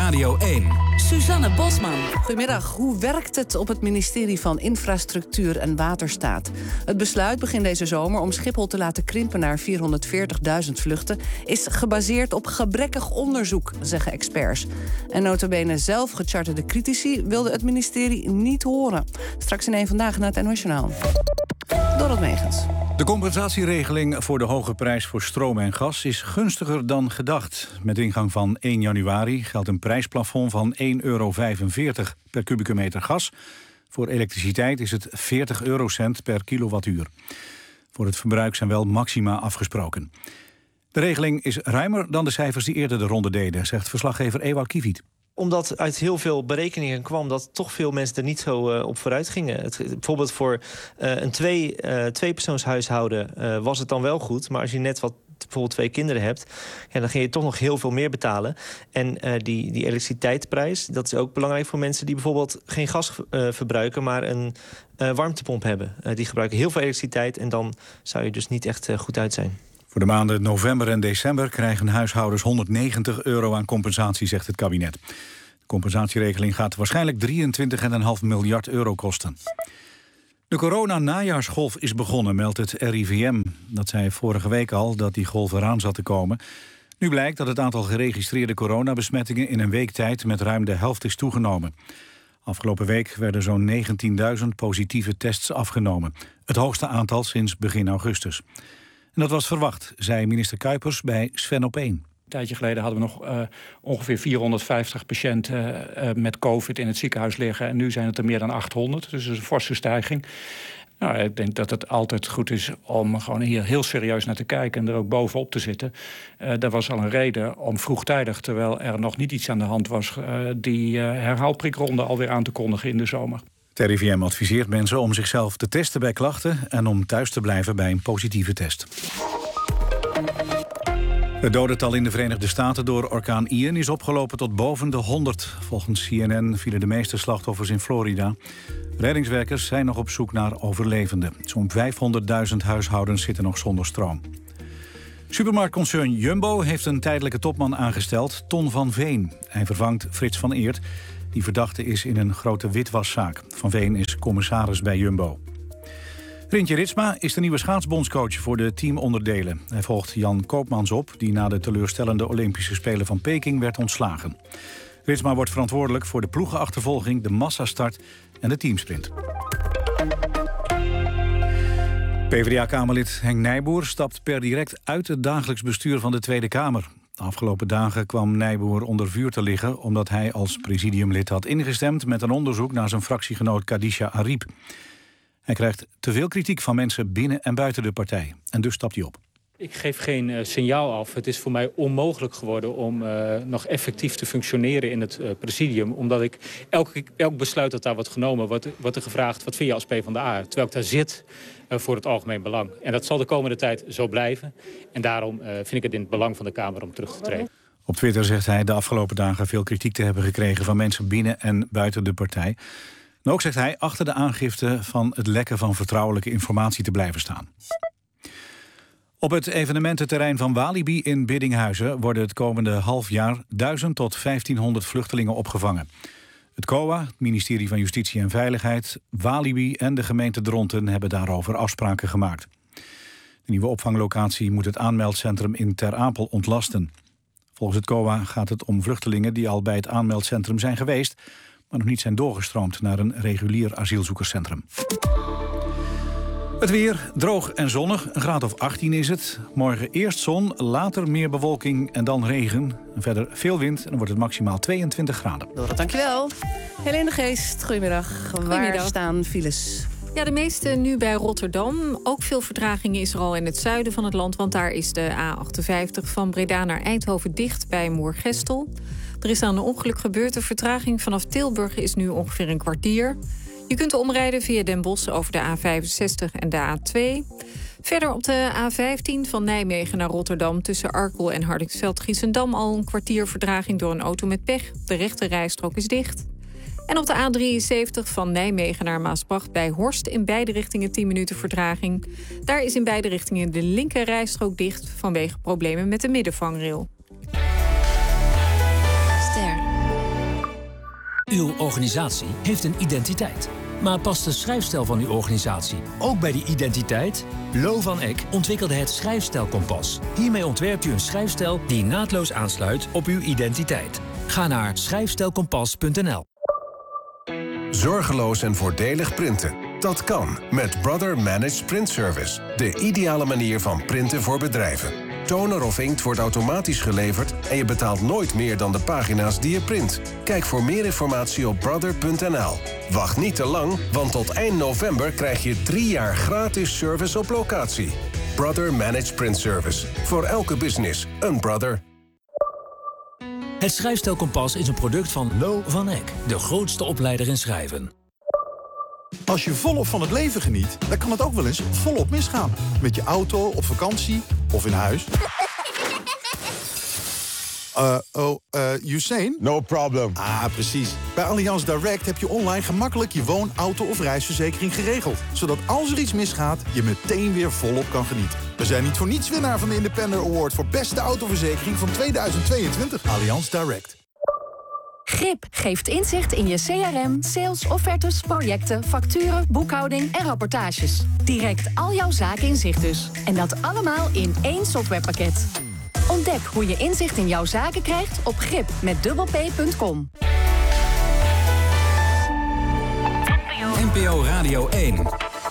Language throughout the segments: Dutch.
Radio 1. Suzanne Bosman. Goedemiddag. Hoe werkt het op het ministerie van Infrastructuur en Waterstaat? Het besluit begin deze zomer om Schiphol te laten krimpen naar 440.000 vluchten is gebaseerd op gebrekkig onderzoek, zeggen experts. En nota bene zelf gecharterde critici wilde het ministerie niet horen. Straks in 1 Vandaag naar het NOS Journaal. Dorot Megens. De compensatieregeling voor de hoge prijs voor stroom en gas is gunstiger dan gedacht. Met ingang van 1 januari geldt een prijsplafond van €1,45 per kubieke meter gas. Voor elektriciteit is het 40 eurocent per kilowattuur. Voor het verbruik zijn wel maxima afgesproken. De regeling is ruimer dan de cijfers die eerder de ronde deden, zegt verslaggever Ewout Kiewiet. Omdat uit heel veel berekeningen kwam dat toch veel mensen er niet zo op vooruit gingen. Bijvoorbeeld voor een tweepersoonshuishouden was het dan wel goed. Maar als je net bijvoorbeeld 2 kinderen hebt, dan ging je toch nog heel veel meer betalen. En die elektriciteitsprijs, dat is ook belangrijk voor mensen die bijvoorbeeld geen gas verbruiken, maar een warmtepomp hebben. Die gebruiken heel veel elektriciteit en dan zou je dus niet echt goed uit zijn. Voor de maanden november en december krijgen huishoudens €190 aan compensatie, zegt het kabinet. De compensatieregeling gaat waarschijnlijk €23,5 miljard kosten. De corona-najaarsgolf is begonnen, meldt het RIVM. Dat zei vorige week al dat die golf eraan zat te komen. Nu blijkt dat het aantal geregistreerde coronabesmettingen in een week tijd met ruim de helft is toegenomen. Afgelopen week werden zo'n 19.000 positieve tests afgenomen. Het hoogste aantal sinds begin augustus. En dat was verwacht, zei minister Kuipers bij Sven op 1. Een tijdje geleden hadden we nog ongeveer 450 patiënten met COVID in het ziekenhuis liggen. En nu zijn het er meer dan 800, dus dat is een forse stijging. Nou, ik denk dat het altijd goed is om gewoon hier heel serieus naar te kijken en er ook bovenop te zitten. Dat was al een reden om vroegtijdig, terwijl er nog niet iets aan de hand was, die herhaalprikronde alweer aan te kondigen in de zomer. Het RIVM adviseert mensen om zichzelf te testen bij klachten en om thuis te blijven bij een positieve test. Het dodental in de Verenigde Staten door orkaan Ian is opgelopen tot boven de 100. Volgens CNN vielen de meeste slachtoffers in Florida. Reddingswerkers zijn nog op zoek naar overlevenden. Zo'n 500.000 huishoudens zitten nog zonder stroom. Supermarktconcern Jumbo heeft een tijdelijke topman aangesteld, Ton van Veen. Hij vervangt Frits van Eert, die verdachte is in een grote witwaszaak. Van Veen is commissaris bij Jumbo. Rintje Ritsma is de nieuwe schaatsbondscoach voor de teamonderdelen. Hij volgt Jan Koopmans op, die na de teleurstellende Olympische Spelen van Peking werd ontslagen. Ritsma wordt verantwoordelijk voor de ploegenachtervolging, de massastart en de teamsprint. PvdA-kamerlid Henk Nijboer stapt per direct uit het dagelijks bestuur van de Tweede Kamer. De afgelopen dagen kwam Nijboer onder vuur te liggen omdat hij als presidiumlid had ingestemd met een onderzoek naar zijn fractiegenoot Khadija Ariep. Hij krijgt te veel kritiek van mensen binnen en buiten de partij. En dus stapt hij op. Ik geef geen signaal af. Het is voor mij onmogelijk geworden om nog effectief te functioneren in het presidium. Omdat ik elk besluit dat daar wordt genomen, wordt er gevraagd, wat vind je als PvdA? Terwijl ik daar zit voor het algemeen belang. En dat zal de komende tijd zo blijven. En daarom vind ik het in het belang van de Kamer om terug te treden. Op Twitter zegt hij de afgelopen dagen veel kritiek te hebben gekregen van mensen binnen en buiten de partij. En ook zegt hij achter de aangifte van het lekken van vertrouwelijke informatie te blijven staan. Op het evenemententerrein van Walibi in Biddinghuizen worden het komende half jaar 1000 tot 1500 vluchtelingen opgevangen. Het COA, het ministerie van Justitie en Veiligheid, Walibi en de gemeente Dronten hebben daarover afspraken gemaakt. De nieuwe opvanglocatie moet het aanmeldcentrum in Ter Apel ontlasten. Volgens het COA gaat het om vluchtelingen die al bij het aanmeldcentrum zijn geweest, maar nog niet zijn doorgestroomd naar een regulier asielzoekerscentrum. Het weer, droog en zonnig, een graad of 18 is het. Morgen eerst zon, later meer bewolking en dan regen. En verder veel wind en dan wordt het maximaal 22 graden. Dorot, dankjewel. Helene de Geest, goedemiddag. Waar staan files? Ja, de meeste nu bij Rotterdam. Ook veel vertraging is er al in het zuiden van het land, want daar is de A58 van Breda naar Eindhoven dicht bij Moergestel. Er is dan een ongeluk gebeurd. De vertraging vanaf Tilburg is nu ongeveer een kwartier. Je kunt omrijden via Den Bosch over de A65 en de A2. Verder op de A15 van Nijmegen naar Rotterdam tussen Arkel en Hardingsveld-Giessendam al een kwartier vertraging door een auto met pech. De rechte rijstrook is dicht. En op de A73 van Nijmegen naar Maasbracht bij Horst in beide richtingen 10 minuten vertraging. Daar is in beide richtingen de linker rijstrook dicht vanwege problemen met de middenvangrail. Uw organisatie heeft een identiteit. Maar past de schrijfstijl van uw organisatie ook bij die identiteit? Lo van Eck ontwikkelde het Schrijfstijlkompas. Hiermee ontwerpt u een schrijfstijl die naadloos aansluit op uw identiteit. Ga naar schrijfstijlkompas.nl. Zorgeloos en voordelig printen. Dat kan met Brother Managed Print Service. De ideale manier van printen voor bedrijven. Toner of inkt wordt automatisch geleverd en je betaalt nooit meer dan de pagina's die je print. Kijk voor meer informatie op brother.nl. Wacht niet te lang, want tot eind november krijg je 3 jaar gratis service op locatie. Brother Managed Print Service. Voor elke business een brother. Het Schrijfstijlkompas is een product van Lo van Eck, de grootste opleider in schrijven. Als je volop van het leven geniet, dan kan het ook wel eens volop misgaan. Met je auto, op vakantie of in huis. Usain? No problem. Ah, precies. Bij Allianz Direct heb je online gemakkelijk je woon-, auto- of reisverzekering geregeld. Zodat als er iets misgaat, je meteen weer volop kan genieten. We zijn niet voor niets winnaar van de Independer Award voor beste autoverzekering van 2022. Allianz Direct. GRIP geeft inzicht in je CRM, sales, offertes, projecten, facturen, boekhouding en rapportages. Direct al jouw zaken in zicht dus. En dat allemaal in één softwarepakket. Ontdek hoe je inzicht in jouw zaken krijgt op grip.com. NPO Radio 1.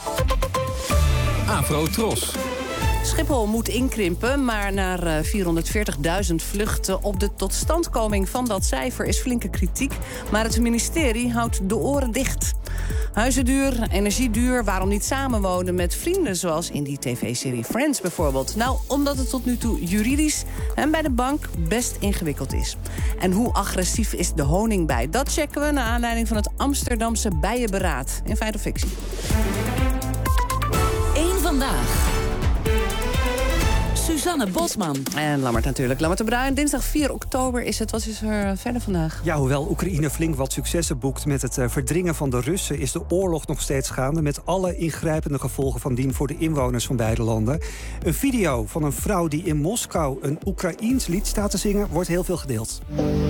Afro Tros. Schiphol moet inkrimpen, maar naar 440.000 vluchten op de totstandkoming van dat cijfer is flinke kritiek. Maar het ministerie houdt de oren dicht. Huizen duur, energie duur, waarom niet samenwonen met vrienden, zoals in die tv-serie Friends bijvoorbeeld? Nou, omdat het tot nu toe juridisch en bij de bank best ingewikkeld is. En hoe agressief is de honingbij? Dat checken we naar aanleiding van het Amsterdamse bijenberaad. In Feit of Fictie. Eén vandaag. Suzanne Bosman. En Lammert natuurlijk. Lammert de Bruin. Dinsdag 4 oktober is het. Wat is er verder vandaag? Ja, hoewel Oekraïne flink wat successen boekt met het verdringen van de Russen, is de oorlog nog steeds gaande met alle ingrijpende gevolgen van dien voor de inwoners van beide landen. Een video van een vrouw die in Moskou een Oekraïens lied staat te zingen wordt heel veel gedeeld.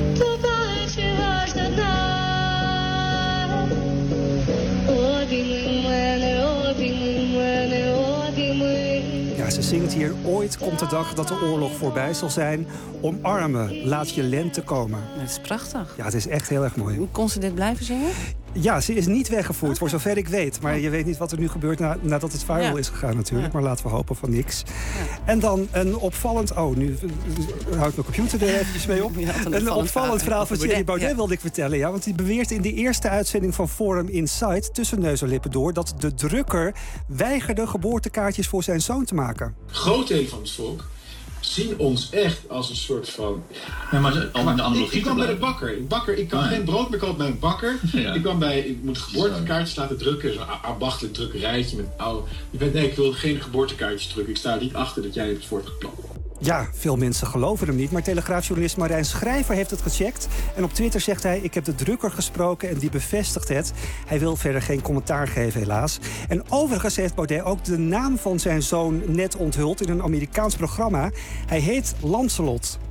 Ja, ze zingt hier: ooit komt de dag dat de oorlog voorbij zal zijn. Omarmen, laat je lente komen. Het is prachtig. Ja, het is echt heel erg mooi. Kon ze dit blijven zingen? Ja, ze is niet weggevoerd, voor zover ik weet. Maar je weet niet wat er nu gebeurt nadat het viral is gegaan natuurlijk. Maar laten we hopen van niks. Ja. En dan een opvallend... Oh, nu houdt mijn computer er eventjes mee op. Een opvallend verhaal van Thierry Baudet wilde ik vertellen. Ja, want die beweert in de eerste uitzending van Forum Insight, tussen neus en lippen door, dat de drukker weigerde geboortekaartjes voor zijn zoon te maken. Groot deel van het volk zien ons echt als een soort van... Ja, maar ik kwam bij de bakker. Ik kan geen brood meer kopen bij een bakker. Ja. Ik moet geboortekaartjes laten drukken. Zo'n ambachtelijk drukkerijtje met oude... ik wil geen geboortekaartjes drukken. Ik sta er niet achter dat jij het voortgepland. Ja, veel mensen geloven hem niet, maar Telegraafjournalist Marijn Schrijver heeft het gecheckt. En op Twitter zegt hij: ik heb de drukker gesproken en die bevestigt het. Hij wil verder geen commentaar geven, helaas. En overigens heeft Baudet ook de naam van zijn zoon net onthuld in een Amerikaans programma. Hij heet Lancelot.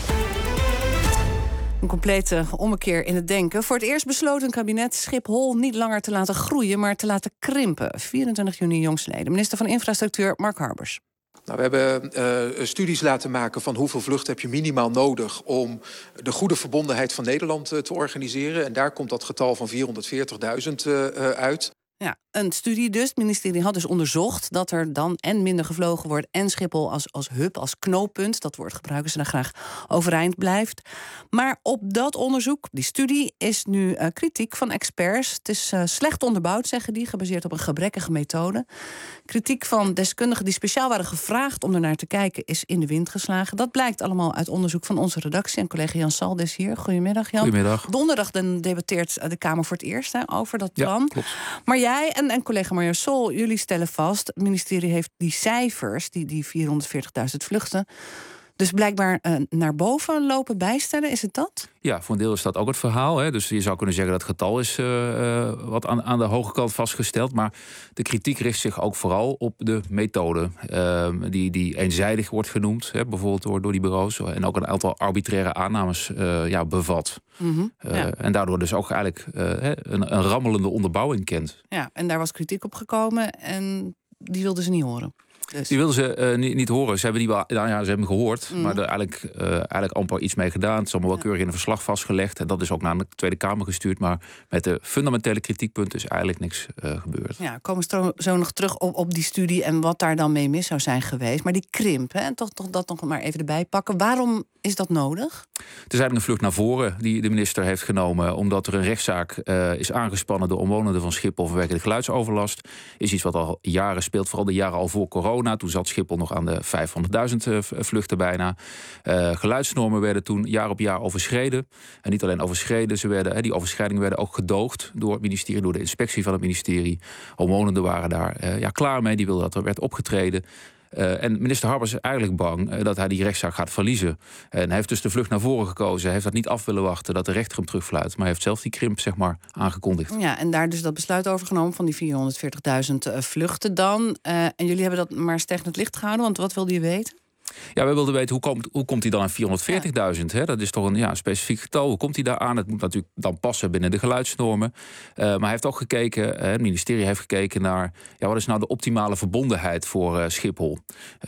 Een complete ommekeer in het denken. Voor het eerst besloot een kabinet Schiphol niet langer te laten groeien, maar te laten krimpen. 24 juni jongstleden. Minister van Infrastructuur Mark Harbers. Nou, we hebben studies laten maken van hoeveel vluchten heb je minimaal nodig om de goede verbondenheid van Nederland te organiseren. En daar komt dat getal van 440.000 uit. Ja, een studie dus. Het ministerie had dus onderzocht dat er dan en minder gevlogen wordt en Schiphol als hub, als knooppunt, dat woord gebruiken ze dan graag, overeind blijft. Maar op dat onderzoek, die studie, is nu kritiek van experts. Het is slecht onderbouwd, zeggen die, gebaseerd op een gebrekkige methode. Kritiek van deskundigen die speciaal waren gevraagd om ernaar te kijken is in de wind geslagen. Dat blijkt allemaal uit onderzoek van onze redactie. En collega Jan Saldes hier. Goedemiddag, Jan. Goedemiddag. Donderdag debatteert de Kamer voor het eerst over dat plan. Ja, klopt. Maar jij en collega Marja Sol, jullie stellen vast, het ministerie heeft die cijfers, die 440.000 vluchten, Dus blijkbaar naar boven lopen bijstellen, is het dat? Ja, voor een deel is dat ook het verhaal. Hè. Dus je zou kunnen zeggen dat het getal is wat aan de hoge kant vastgesteld. Maar de kritiek richt zich ook vooral op de methode. Die eenzijdig wordt genoemd, hè, bijvoorbeeld door die bureaus. En ook een aantal arbitraire aannames bevat. Mm-hmm, en daardoor dus ook eigenlijk een rammelende onderbouwing kent. Ja, en daar was kritiek op gekomen en die wilden ze niet horen. Dus. Die wilden ze niet horen. Ze hebben ze hebben gehoord, maar er eigenlijk amper iets mee gedaan. Het is allemaal wel keurig in een verslag vastgelegd. En dat is ook naar de Tweede Kamer gestuurd. Maar met de fundamentele kritiekpunten is eigenlijk niks gebeurd. Ja, komen we zo nog terug op die studie en wat daar dan mee mis zou zijn geweest. Maar die krimp, hè, toch dat nog maar even erbij pakken. Waarom is dat nodig? Het is eigenlijk een vlucht naar voren die de minister heeft genomen. Omdat er een rechtszaak is aangespannen door omwonenden van Schiphol vanwege de geluidsoverlast. Is iets wat al jaren speelt, vooral de jaren al voor corona. Toen zat Schiphol nog aan de 500.000 vluchten bijna. Geluidsnormen werden toen jaar op jaar overschreden. En niet alleen overschreden, die overschrijdingen werden ook gedoogd door het ministerie, door de inspectie van het ministerie. Omwonenden waren daar klaar mee, die wilden dat er werd opgetreden. En minister Harbers is eigenlijk bang dat hij die rechtszaak gaat verliezen. En hij heeft dus de vlucht naar voren gekozen. Hij heeft dat niet af willen wachten dat de rechter hem terugfluit. Maar hij heeft zelf die krimp aangekondigd. Ja, en daar dus dat besluit over genomen van die 440.000 vluchten dan. En jullie hebben dat maar tegen het licht gehouden, want wat wilde je weten? Ja, wij wilden weten hoe komt hij dan aan 440.000? Hè? Dat is toch een specifiek getal. Hoe komt hij daar aan? Het moet natuurlijk dan passen binnen de geluidsnormen. Maar hij heeft ook gekeken, het ministerie heeft gekeken naar wat is nou de optimale verbondenheid voor Schiphol?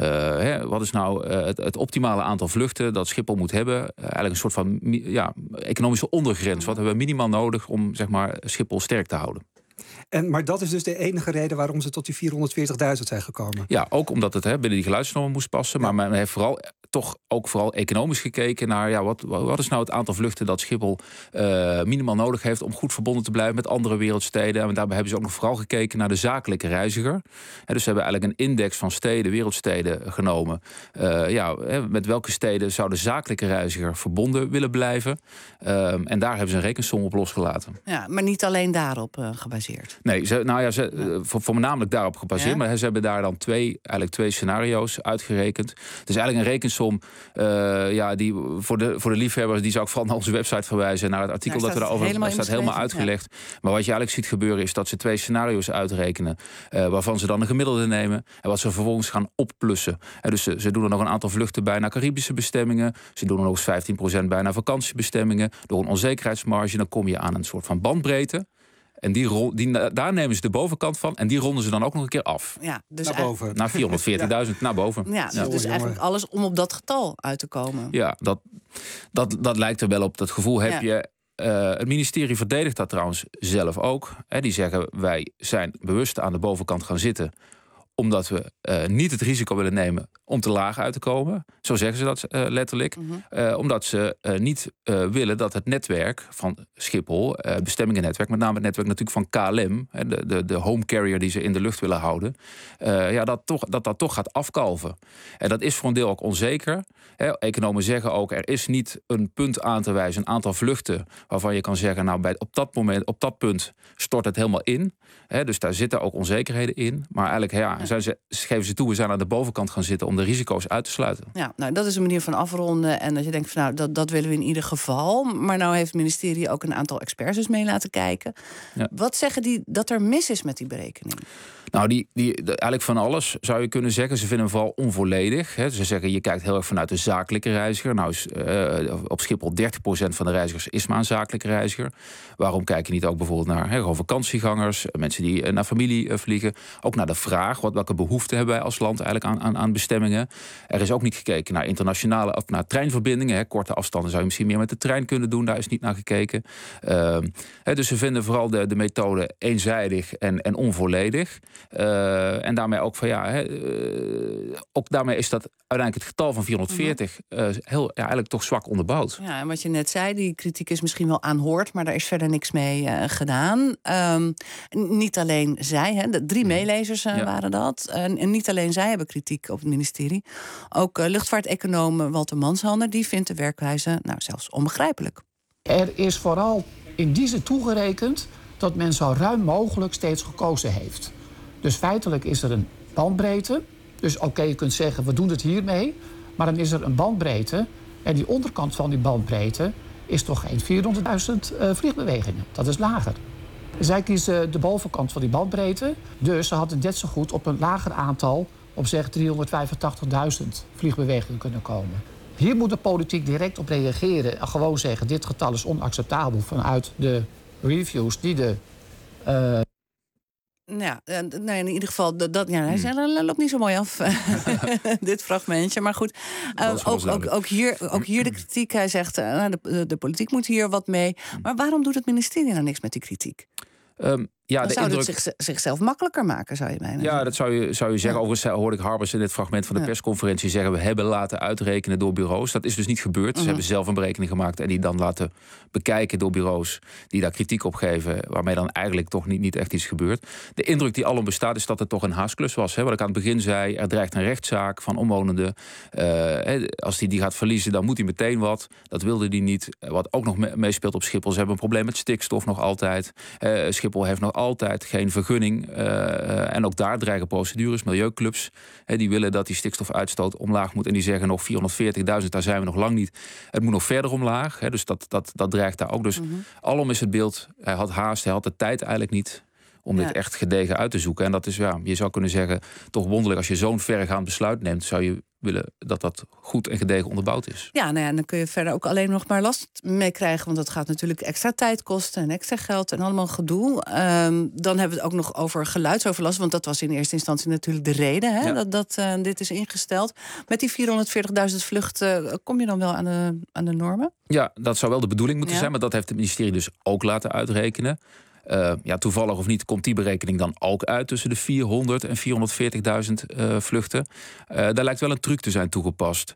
Wat is nou het optimale aantal vluchten dat Schiphol moet hebben? Eigenlijk een soort van economische ondergrens. Wat hebben we minimaal nodig om Schiphol sterk te houden? Maar dat is dus de enige reden waarom ze tot die 440.000 zijn gekomen? Ja, ook omdat het binnen die geluidsnormen moest passen. Maar men heeft vooral economisch gekeken naar wat is nou het aantal vluchten dat Schiphol minimaal nodig heeft om goed verbonden te blijven met andere wereldsteden. En daarbij hebben ze ook nog vooral gekeken naar de zakelijke reiziger. Dus ze hebben eigenlijk een index van steden, wereldsteden genomen. Met welke steden zou de zakelijke reiziger verbonden willen blijven? En daar hebben ze een rekensom op losgelaten. Ja, maar niet alleen daarop gebaseerd. Nee, voornamelijk daarop gebaseerd. Ja? Maar ze hebben daar dan twee scenario's uitgerekend. Het is eigenlijk een rekensom die voor de liefhebbers, die zou ik vooral naar onze website verwijzen, naar het artikel dat we daarover staat helemaal uitgelegd. Ja. Maar wat je eigenlijk ziet gebeuren is dat ze twee scenario's uitrekenen, waarvan ze dan een gemiddelde nemen en wat ze vervolgens gaan opplussen. Dus ze doen er nog een aantal vluchten bij naar Caribische bestemmingen. Ze doen er nog eens 15% bij naar vakantiebestemmingen. Door een onzekerheidsmarge, dan kom je aan een soort van bandbreedte. En daar nemen ze de bovenkant van. En die ronden ze dan ook nog een keer af. Ja, dus naar boven. Naar 440.000, naar boven. Ja, dus eigenlijk alles om op dat getal uit te komen. Ja, dat lijkt er wel op. Dat gevoel heb je. Het ministerie verdedigt dat trouwens zelf ook. Die zeggen, wij zijn bewust aan de bovenkant gaan zitten, omdat we niet het risico willen nemen om te laag uit te komen. Zo zeggen ze dat letterlijk. Mm-hmm. Omdat ze niet willen dat het netwerk van Schiphol, bestemmingennetwerk, met name het netwerk natuurlijk van KLM, de home carrier die ze in de lucht willen houden, dat toch gaat afkalven. En dat is voor een deel ook onzeker. Economen zeggen ook, er is niet een punt aan te wijzen, een aantal vluchten waarvan je kan zeggen, op dat punt stort het helemaal in. Dus daar zitten ook onzekerheden in. Maar eigenlijk geven ze toe, we zijn aan de bovenkant gaan zitten om de risico's uit te sluiten. Ja, nou, dat is een manier van afronden. En dat je denkt van dat willen we in ieder geval. Maar nou heeft het ministerie ook een aantal experts dus mee laten kijken. Ja. Wat zeggen die dat er mis is met die berekening? Nou, eigenlijk van alles zou je kunnen zeggen. Ze vinden hem vooral onvolledig. Ze zeggen, je kijkt heel erg vanuit de zakelijke reiziger. Nou, op Schiphol 30% van de reizigers is maar een zakelijke reiziger. Waarom kijk je niet ook bijvoorbeeld naar gewoon vakantiegangers, mensen die naar familie vliegen? Ook naar de vraag, welke behoeften hebben wij als land eigenlijk aan bestemmingen? Er is ook niet gekeken naar internationale of naar treinverbindingen. Korte afstanden zou je misschien meer met de trein kunnen doen. Daar is niet naar gekeken. Dus ze vinden vooral de methode eenzijdig en onvolledig. En daarmee ook ook daarmee is dat uiteindelijk het getal van 440 eigenlijk toch zwak onderbouwd. Ja, en wat je net zei, die kritiek is misschien wel aanhoord, maar daar is verder niks mee gedaan. Niet alleen zij, de 3 meelezers waren dat. En niet alleen zij hebben kritiek op het ministerie. Ook luchtvaarteconoom Walter Manshander, die vindt de werkwijze zelfs onbegrijpelijk. Er is vooral in die zin toegerekend dat men zo ruim mogelijk steeds gekozen heeft. Dus feitelijk is er een bandbreedte. Dus je kunt zeggen, we doen het hiermee. Maar dan is er een bandbreedte. En die onderkant van die bandbreedte is toch geen 400.000 vliegbewegingen. Dat is lager. Zij kiezen de bovenkant van die bandbreedte. Dus ze hadden net zo goed op een lager aantal, op zeg 385.000 vliegbewegingen kunnen komen. Hier moet de politiek direct op reageren. En gewoon zeggen, dit getal is onacceptabel vanuit de reviews die de... Ja, nee, in ieder geval, hij loopt niet zo mooi af, dit fragmentje. Maar goed, ook hier de kritiek. Hij zegt, de politiek moet hier wat mee. Maar waarom doet het ministerie nou niks met die kritiek? Dan zou het zichzelf makkelijker maken, zou je bijna zeggen. Dat zou je zeggen. Ja. Overigens hoorde ik Harbers in dit fragment van de persconferentie zeggen, we hebben laten uitrekenen door bureaus. Dat is dus niet gebeurd. Ze hebben zelf een berekening gemaakt en die dan laten bekijken door bureaus die daar kritiek op geven, waarmee dan eigenlijk toch niet echt iets gebeurt. De indruk die alom bestaat is dat het toch een haasklus was. Wat ik aan het begin zei, er dreigt een rechtszaak van omwonenden. Als die gaat verliezen, dan moet hij meteen wat. Dat wilde hij niet. Wat ook nog meespeelt op Schiphol, ze hebben een probleem met stikstof nog altijd. Schiphol heeft nog altijd geen vergunning. En ook daar dreigen procedures, milieuclubs. Die willen dat die stikstofuitstoot omlaag moet. En die zeggen nog 440.000, daar zijn we nog lang niet. Het moet nog verder omlaag. Dus dat dreigt daar ook. Dus alom is het beeld, hij had haast, hij had de tijd eigenlijk niet om dit echt gedegen uit te zoeken. En dat is, je zou kunnen zeggen, toch wonderlijk. Als je zo'n verregaand besluit neemt, zou je willen dat dat goed en gedegen onderbouwd is. Ja, dan kun je verder ook alleen nog maar last mee krijgen. Want dat gaat natuurlijk extra tijd kosten en extra geld en allemaal gedoe. Dan hebben we het ook nog over geluidsoverlast. Want dat was in eerste instantie natuurlijk de reden dat dit is ingesteld. Met die 440.000 vluchten kom je dan wel aan de normen? Ja, dat zou wel de bedoeling moeten zijn. Maar dat heeft het ministerie dus ook laten uitrekenen. Toevallig of niet komt die berekening dan ook uit tussen de 400 en 440.000 vluchten. Daar lijkt wel een truc te zijn toegepast.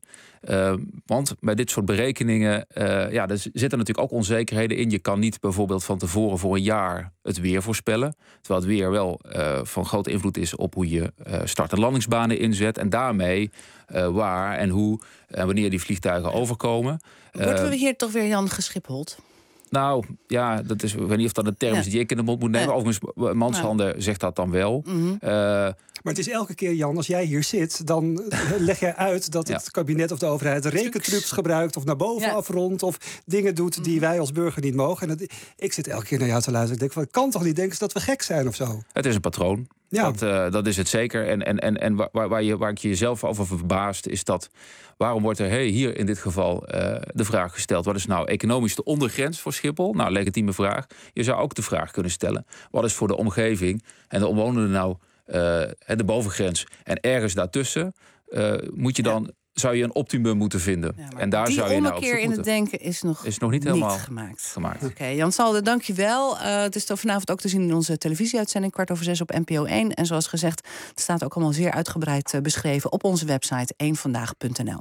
Want bij dit soort berekeningen, er zitten natuurlijk ook onzekerheden in. Je kan niet bijvoorbeeld van tevoren voor een jaar het weer voorspellen. Terwijl het weer wel van grote invloed is op hoe je start- en landingsbanen inzet. En daarmee waar en hoe en wanneer die vliegtuigen overkomen. Worden we hier toch weer Jan Geschiphold? Nou, ja, dat is, ik weet niet of dat een term is die ik in de mond moet nemen. Overigens, Manshanden zegt dat dan wel. Maar het is elke keer, Jan, als jij hier zit, dan leg jij uit dat het kabinet of de overheid rekentrucs gebruikt of naar boven afrondt of dingen doet die wij als burger niet mogen. En ik zit elke keer naar jou te luisteren. Ik denk, ik kan toch niet denken dat we gek zijn of zo? Het is een patroon. Ja. Dat is het zeker. En waar ik jezelf over verbaast is dat, waarom wordt er hier in dit geval de vraag gesteld, wat is nou economisch de ondergrens voor Schiphol? Nou, legitieme vraag. Je zou ook de vraag kunnen stellen, wat is voor de omgeving en de omwonenden nou de bovengrens? En ergens daartussen moet je dan, zou je een optimum moeten vinden. Ja, en daar zou je nou op zoek moeten. In het denken is nog niet helemaal gemaakt. Oké, Jan Salde, dank je wel. Het is vanavond ook te zien in onze televisieuitzending 6:15 op NPO 1. En zoals gezegd, het staat ook allemaal zeer uitgebreid beschreven op onze website eenvandaag.nl.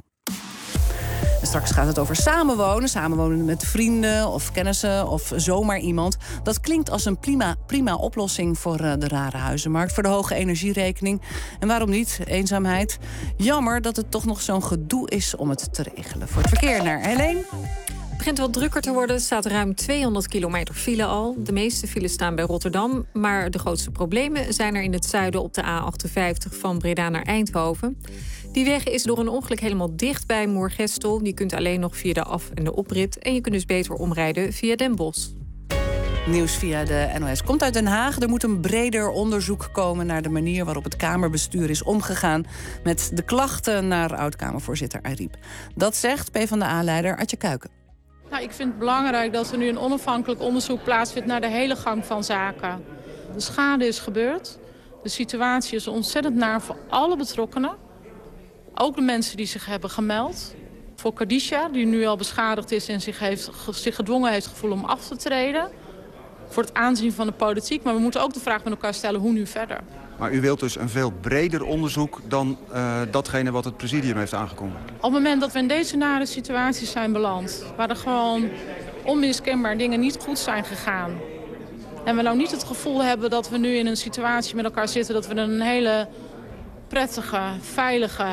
Straks gaat het over samenwonen. Samenwonen met vrienden of kennissen of zomaar iemand. Dat klinkt als een prima oplossing voor de rare huizenmarkt. Voor de hoge energierekening. En waarom niet? Eenzaamheid. Jammer dat het toch nog zo'n gedoe is om het te regelen. Voor het verkeer naar Helene. Het begint wel drukker te worden. Er staat ruim 200 kilometer file al. De meeste files staan bij Rotterdam. Maar de grootste problemen zijn er in het zuiden op de A58 van Breda naar Eindhoven. Die weg is door een ongeluk helemaal dicht bij Moergestel. Je kunt alleen nog via de af- en de oprit. En je kunt dus beter omrijden via Den Bosch. Nieuws via de NOS komt uit Den Haag. Er moet een breder onderzoek komen naar de manier waarop het Kamerbestuur is omgegaan met de klachten naar oud-Kamervoorzitter Ariep. Dat zegt PvdA-leider Adje Kuiken. Nou, ik vind het belangrijk dat er nu een onafhankelijk onderzoek plaatsvindt naar de hele gang van zaken. De schade is gebeurd. De situatie is ontzettend naar voor alle betrokkenen. Ook de mensen die zich hebben gemeld. Voor Khadija, die nu al beschadigd is en zich gedwongen heeft gevoeld om af te treden. Voor het aanzien van de politiek. Maar we moeten ook de vraag met elkaar stellen, hoe nu verder? Maar u wilt dus een veel breder onderzoek dan datgene wat het presidium heeft aangekondigd? Op het moment dat we in deze nare situaties zijn beland, waar er gewoon onmiskenbaar dingen niet goed zijn gegaan. En we nou niet het gevoel hebben dat we nu in een situatie met elkaar zitten, dat we in een hele prettige, veilige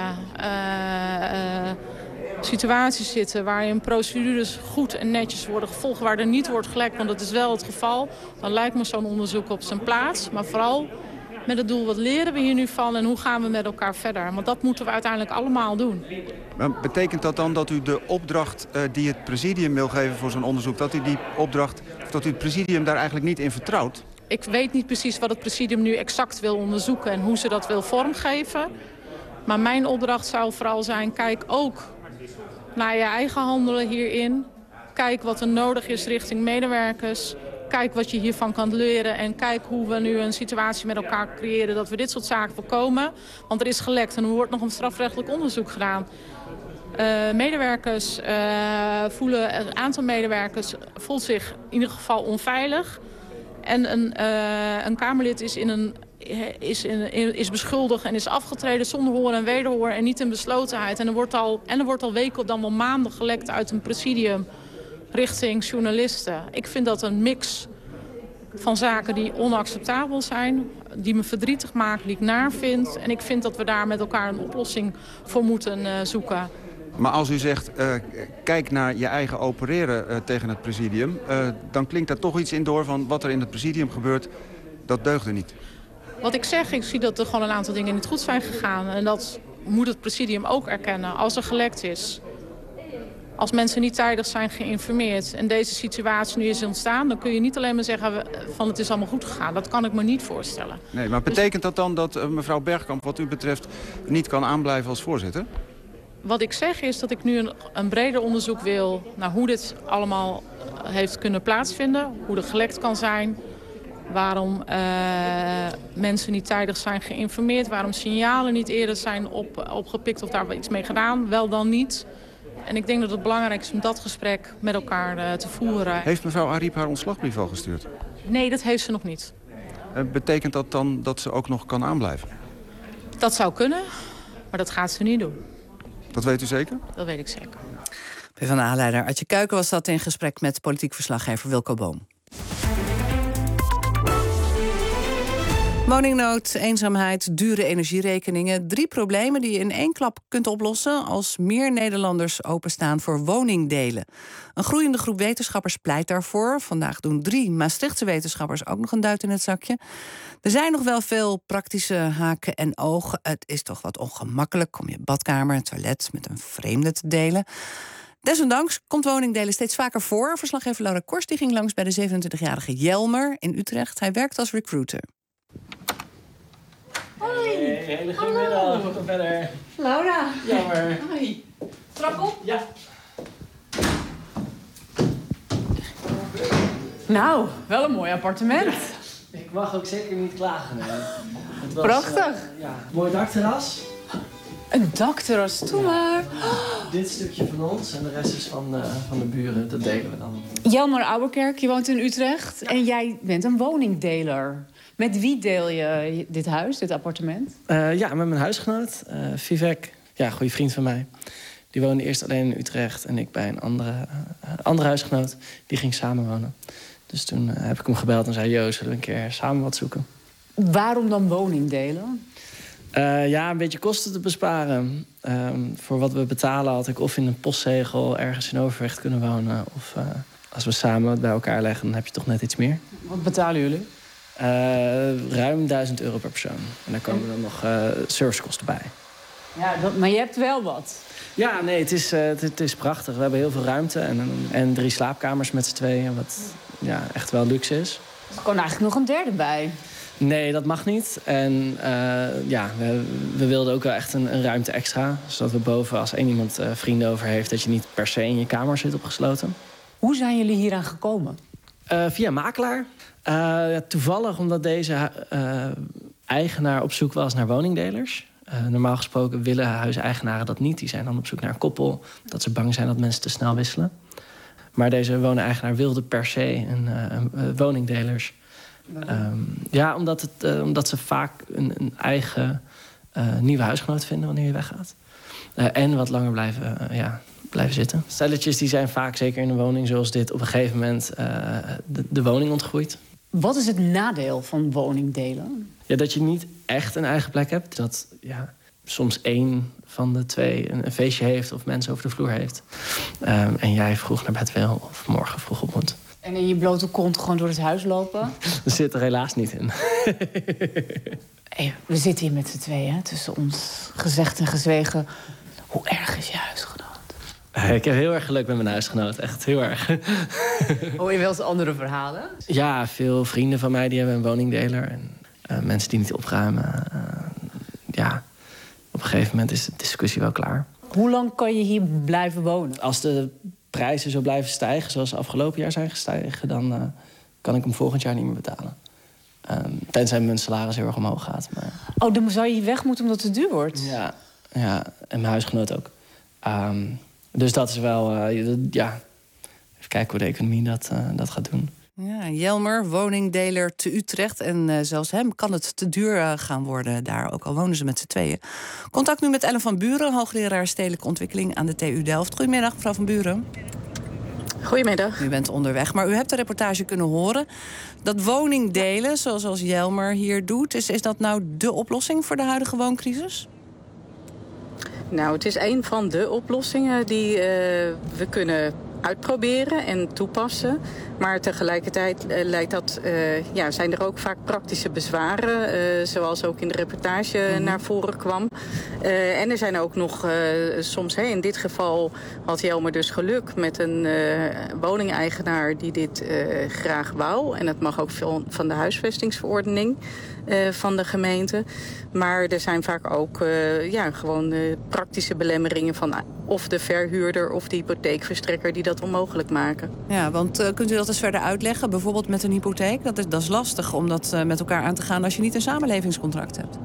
situatie zitten, waarin procedures goed en netjes worden gevolgd, waar er niet wordt gelekt, want dat is wel het geval, dan lijkt me zo'n onderzoek op zijn plaats. Maar vooral met het doel wat leren we hier nu van en hoe gaan we met elkaar verder. Want dat moeten we uiteindelijk allemaal doen. Maar betekent dat dan dat u de opdracht die het presidium wil geven voor zo'n onderzoek, dat u het presidium daar eigenlijk niet in vertrouwt? Ik weet niet precies wat het presidium nu exact wil onderzoeken en hoe ze dat wil vormgeven. Maar mijn opdracht zou vooral zijn, kijk ook naar je eigen handelen hierin. Kijk wat er nodig is richting medewerkers. Kijk wat je hiervan kan leren en kijk hoe we nu een situatie met elkaar creëren dat we dit soort zaken voorkomen. Want er is gelekt en er wordt nog een strafrechtelijk onderzoek gedaan. Een aantal medewerkers voelt zich in ieder geval onveilig. En een Kamerlid is beschuldigd en is afgetreden zonder hoor en wederhoor en niet in beslotenheid. En er wordt al weken, dan wel maanden gelekt uit een presidium richting journalisten. Ik vind dat een mix van zaken die onacceptabel zijn, die me verdrietig maken, die ik naar vind. En ik vind dat we daar met elkaar een oplossing voor moeten zoeken. Maar als u zegt, kijk naar je eigen opereren tegen het presidium, dan klinkt daar toch iets in door van wat er in het presidium gebeurt, dat deugde niet. Wat ik zeg, ik zie dat er gewoon een aantal dingen niet goed zijn gegaan. En dat moet het presidium ook erkennen als er gelekt is. Als mensen niet tijdig zijn geïnformeerd en deze situatie nu is ontstaan, dan kun je niet alleen maar zeggen van het is allemaal goed gegaan. Dat kan ik me niet voorstellen. Nee, maar betekent dat dan dat mevrouw Bergkamp wat u betreft niet kan aanblijven als voorzitter? Wat ik zeg is dat ik nu een breder onderzoek wil naar hoe dit allemaal heeft kunnen plaatsvinden. Hoe er gelekt kan zijn. Waarom mensen niet tijdig zijn geïnformeerd. Waarom signalen niet eerder zijn opgepikt of daar iets mee gedaan. Wel dan niet. En ik denk dat het belangrijk is om dat gesprek met elkaar te voeren. Heeft mevrouw Ariep haar ontslagbrief al gestuurd? Nee, dat heeft ze nog niet. Betekent dat dan dat ze ook nog kan aanblijven? Dat zou kunnen, maar dat gaat ze niet doen. Dat weet u zeker? Dat weet ik zeker. PvdA-leider Adje Kuiken was dat in gesprek met politiek verslaggever Wilco Boom. Woningnood, eenzaamheid, dure energierekeningen. 3 problemen die je in 1 klap kunt oplossen als meer Nederlanders openstaan voor woningdelen. Een groeiende groep wetenschappers pleit daarvoor. Vandaag doen 3 Maastrichtse wetenschappers ook nog een duit in het zakje. Er zijn nog wel veel praktische haken en ogen. Het is toch wat ongemakkelijk om je badkamer en toilet met een vreemde te delen. Desondanks komt woningdelen steeds vaker voor. Verslaggever Laura Korst die ging langs bij de 27-jarige Jelmer in Utrecht. Hij werkt als recruiter. Hoi. Hey, hele goede middag. Welkom verder. Laura. Jammer. Hoi. Trap op? Ja. Nou, wel een mooi appartement. Ja, ik mag ook zeker niet klagen. Het was, prachtig. Mooi dakterras. Een dakterras, toe maar. Dit stukje van ons en de rest is van de buren. Dat delen we dan. Jelmer Ouwerkerk, je woont in Utrecht. Ja. En jij bent een woningdeler. Met wie deel je dit huis, dit appartement? Ja, met mijn huisgenoot, Vivek. Ja, een goede vriend van mij. Die woonde eerst alleen in Utrecht en ik bij een andere huisgenoot. Die ging samenwonen. Dus toen heb ik hem gebeld en zei... Yo, zullen we een keer samen wat zoeken? Waarom dan woningdelen? Ja, een beetje kosten te besparen. Voor wat we betalen had ik of in een postzegel ergens in Overvecht kunnen wonen... of als we samen wat bij elkaar leggen, dan heb je toch net iets meer. Wat betalen jullie? Ruim €1000 per persoon. En daar komen dan nog servicekosten bij. Ja, maar je hebt wel wat. Ja, nee, het is prachtig. We hebben heel veel ruimte en 3 slaapkamers met z'n tweeën. Wat echt wel luxe is. Er kon eigenlijk nog een derde bij. Nee, dat mag niet. En we wilden ook wel echt een ruimte extra. Zodat we boven, als één iemand vrienden over heeft... dat je niet per se in je kamer zit opgesloten. Hoe zijn jullie hieraan gekomen? Via makelaar. Toevallig omdat deze eigenaar op zoek was naar woningdelers. Normaal gesproken willen huiseigenaren dat niet. Die zijn dan op zoek naar een koppel. Dat ze bang zijn dat mensen te snel wisselen. Maar deze woningeigenaar wilde per se een woningdelers. Omdat ze vaak een eigen nieuwe huisgenoot vinden wanneer je weggaat. En wat langer blijven zitten. Stelletjes die zijn vaak, zeker in een woning zoals dit... op een gegeven moment de woning ontgroeit. Wat is het nadeel van woningdelen? Ja, dat je niet echt een eigen plek hebt. Dat soms 1 van de 2 een feestje heeft of mensen over de vloer heeft. En jij vroeg naar bed wil of morgen vroeg op moet. En in je blote kont gewoon door het huis lopen? Dat zit er helaas niet in. Hey, we zitten hier met z'n tweeën, tussen ons gezegd en gezwegen. Hoe erg is je huisgenoot? Ik heb heel erg geluk met mijn huisgenoot, echt heel erg. Hoor je wel eens andere verhalen? Ja, veel vrienden van mij die hebben een woningdeler. En mensen die niet opruimen. Ja, op een gegeven moment is de discussie wel klaar. Hoe lang kan je hier blijven wonen? Als de prijzen zo blijven stijgen zoals ze afgelopen jaar zijn gestegen... dan kan ik hem volgend jaar niet meer betalen. Tenzij mijn salaris heel erg omhoog gaat. Maar... Oh, dan zou je hier weg moeten omdat het te duur wordt? Ja, en mijn huisgenoot ook. Dus dat is wel... even kijken hoe de economie dat gaat doen. Ja, Jelmer, woningdeler te Utrecht. En zelfs hem kan het te duur gaan worden daar, ook al wonen ze met z'n tweeën. Contact nu met Ellen van Buren, hoogleraar stedelijke ontwikkeling aan de TU Delft. Goedemiddag, mevrouw van Buren. Goedemiddag. U bent onderweg, maar u hebt de reportage kunnen horen. Dat woningdelen, zoals Jelmer hier doet, is dat nou de oplossing voor de huidige wooncrisis? Nou, het is een van de oplossingen die we kunnen uitproberen en toepassen. Maar tegelijkertijd zijn er ook vaak praktische bezwaren, zoals ook in de reportage naar voren kwam. En er zijn ook nog soms, in dit geval had Jelmer dus geluk met een woningeigenaar die dit graag wou. En het mag ook veel van de huisvestingsverordening van de gemeente. Maar er zijn vaak ook gewoon praktische belemmeringen van of de verhuurder of de hypotheekverstrekker die dat onmogelijk maken. Ja, want kunt u dat eens verder uitleggen? Bijvoorbeeld met een hypotheek. Dat is lastig om dat met elkaar aan te gaan als je niet een samenlevingscontract hebt.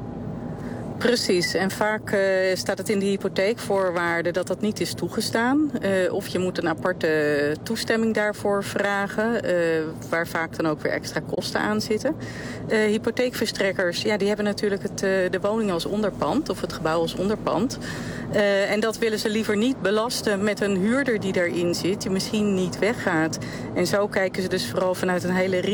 Precies, en vaak staat het in de hypotheekvoorwaarden dat dat niet is toegestaan. Of je moet een aparte toestemming daarvoor vragen, waar vaak dan ook weer extra kosten aan zitten. Hypotheekverstrekkers, die hebben natuurlijk de woning als onderpand, of het gebouw als onderpand. En dat willen ze liever niet belasten met een huurder die daarin zit, die misschien niet weggaat. En zo kijken ze dus vooral vanuit een hele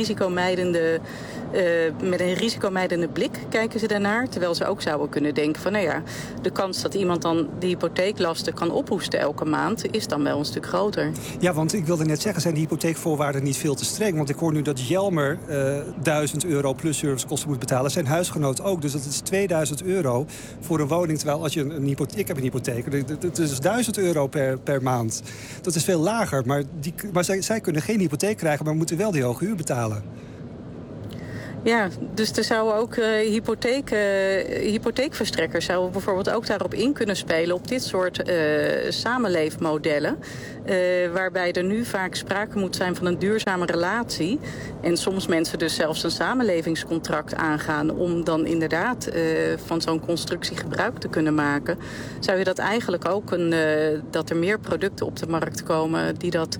met een risicomijdende blik kijken ze daarnaar. Terwijl ze ook zouden kunnen denken van, de kans dat iemand dan de hypotheeklasten kan ophoesten elke maand is dan wel een stuk groter. Ja, want ik wilde net zeggen, zijn die hypotheekvoorwaarden niet veel te streng? Want ik hoor nu dat Jelmer €1.000 plus servicekosten moet betalen. Zijn huisgenoot ook. Dus dat is €2.000 voor een woning. Terwijl als je een hypotheek... Ik heb een hypotheek. Dat is €1.000 per maand. Dat is veel lager. Maar zij kunnen geen hypotheek krijgen, maar moeten wel die hoge huur betalen. Ja, dus er zouden ook hypotheekverstrekkers zouden bijvoorbeeld ook daarop in kunnen spelen op dit soort samenleefmodellen. Waarbij er nu vaak sprake moet zijn van een duurzame relatie. En soms mensen dus zelfs een samenlevingscontract aangaan om dan inderdaad van zo'n constructie gebruik te kunnen maken. Zou je dat eigenlijk ook dat er meer producten op de markt komen die dat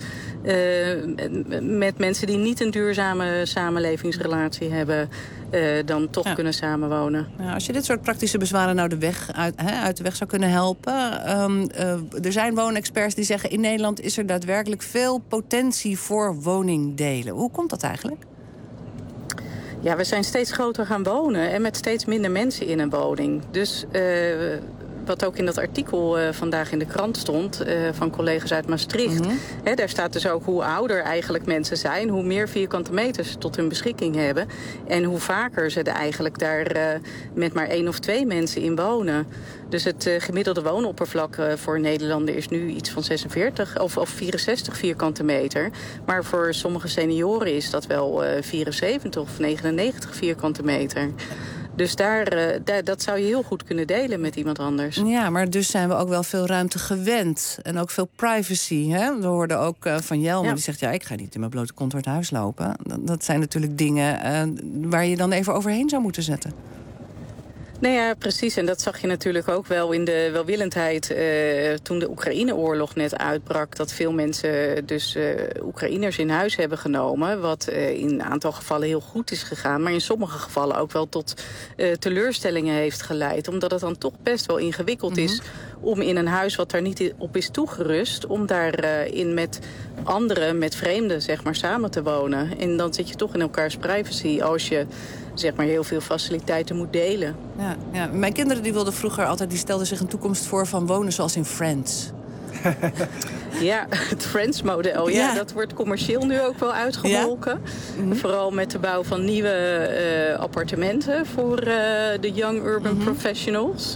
met mensen die niet een duurzame samenlevingsrelatie hebben, dan toch kunnen samenwonen. Ja, als je dit soort praktische bezwaren nou uit de weg zou kunnen helpen. Er zijn woonexperts die zeggen in Nederland is er daadwerkelijk veel potentie voor woningdelen. Hoe komt dat eigenlijk? Ja, we zijn steeds groter gaan wonen en met steeds minder mensen in een woning. Dus wat ook in dat artikel vandaag in de krant stond van collega's uit Maastricht. Daar staat dus ook hoe ouder eigenlijk mensen zijn, hoe meer vierkante meters ze tot hun beschikking hebben. En hoe vaker ze er eigenlijk daar met maar 1 of 2 mensen in wonen. Dus het gemiddelde woonoppervlak voor Nederlander is nu iets van 46 of 64 vierkante meter. Maar voor sommige senioren is dat wel 74 of 99 vierkante meter. Dus dat zou je heel goed kunnen delen met iemand anders. Ja, maar dus zijn we ook wel veel ruimte gewend. En ook veel privacy. Hè? We hoorden ook van Jelmer, die zegt, ik ga niet in mijn blote kont door het huis lopen. Dat zijn natuurlijk dingen waar je dan even overheen zou moeten zetten. Nou ja, precies. En dat zag je natuurlijk ook wel in de welwillendheid toen de Oekraïne-oorlog net uitbrak. Dat veel mensen dus Oekraïners in huis hebben genomen. Wat in een aantal gevallen heel goed is gegaan. Maar in sommige gevallen ook wel tot teleurstellingen heeft geleid. Omdat het dan toch best wel ingewikkeld is om in een huis wat daar niet op is toegerust, om daarin met anderen, met vreemden, zeg maar, samen te wonen. En dan zit je toch in elkaars privacy als je, zeg maar, heel veel faciliteiten moet delen. Ja. Mijn kinderen die wilden vroeger altijd, die stelden zich een toekomst voor van wonen zoals in Friends. Ja, het Friends-model. Ja, dat wordt commercieel nu ook wel uitgemolken. Ja? Vooral met de bouw van nieuwe appartementen voor de young urban professionals.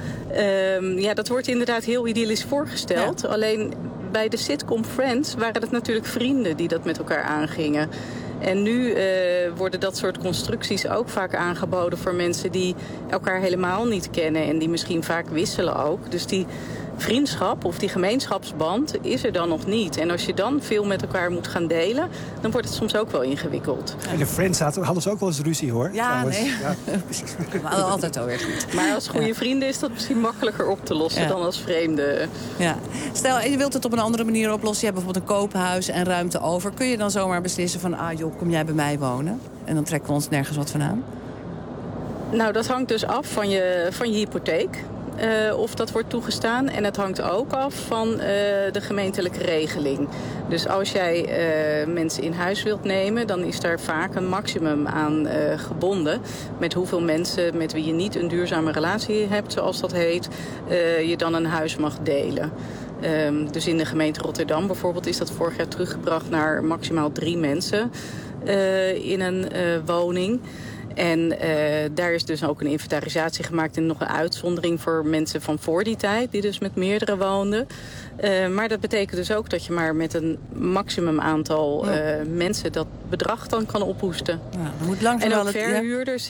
Dat wordt inderdaad heel idyllisch voorgesteld. Ja. Alleen bij de sitcom Friends waren het natuurlijk vrienden die dat met elkaar aangingen. En nu worden dat soort constructies ook vaak aangeboden voor mensen die elkaar helemaal niet kennen en die misschien vaak wisselen ook. Dus die vriendschap of die gemeenschapsband is er dan nog niet. En als je dan veel met elkaar moet gaan delen, dan wordt het soms ook wel ingewikkeld. En de Friends hadden ze ook wel eens ruzie, hoor. Ja, nee. Ja. Precies. Maar altijd alweer goed. Maar als goede vrienden is dat misschien makkelijker op te lossen dan als vreemden. Ja. Stel, je wilt het op een andere manier oplossen. Je hebt bijvoorbeeld een koophuis en ruimte over. Kun je dan zomaar beslissen van, kom jij bij mij wonen? En dan trekken we ons nergens wat van aan? Nou, dat hangt dus af van je hypotheek. Of dat wordt toegestaan. En het hangt ook af van de gemeentelijke regeling. Dus als jij mensen in huis wilt nemen, dan is daar vaak een maximum aan gebonden. Met hoeveel mensen met wie je niet een duurzame relatie hebt, zoals dat heet, je dan een huis mag delen. Dus in de gemeente Rotterdam bijvoorbeeld is dat vorig jaar teruggebracht naar maximaal 3 mensen in een woning. En daar is dus ook een inventarisatie gemaakt en nog een uitzondering voor mensen van voor die tijd, die dus met meerdere woonden. Maar dat betekent dus ook dat je maar met een maximum aantal mensen dat bedrag dan kan ophoesten. Ja, dat moet langzaam en ook verhuurders,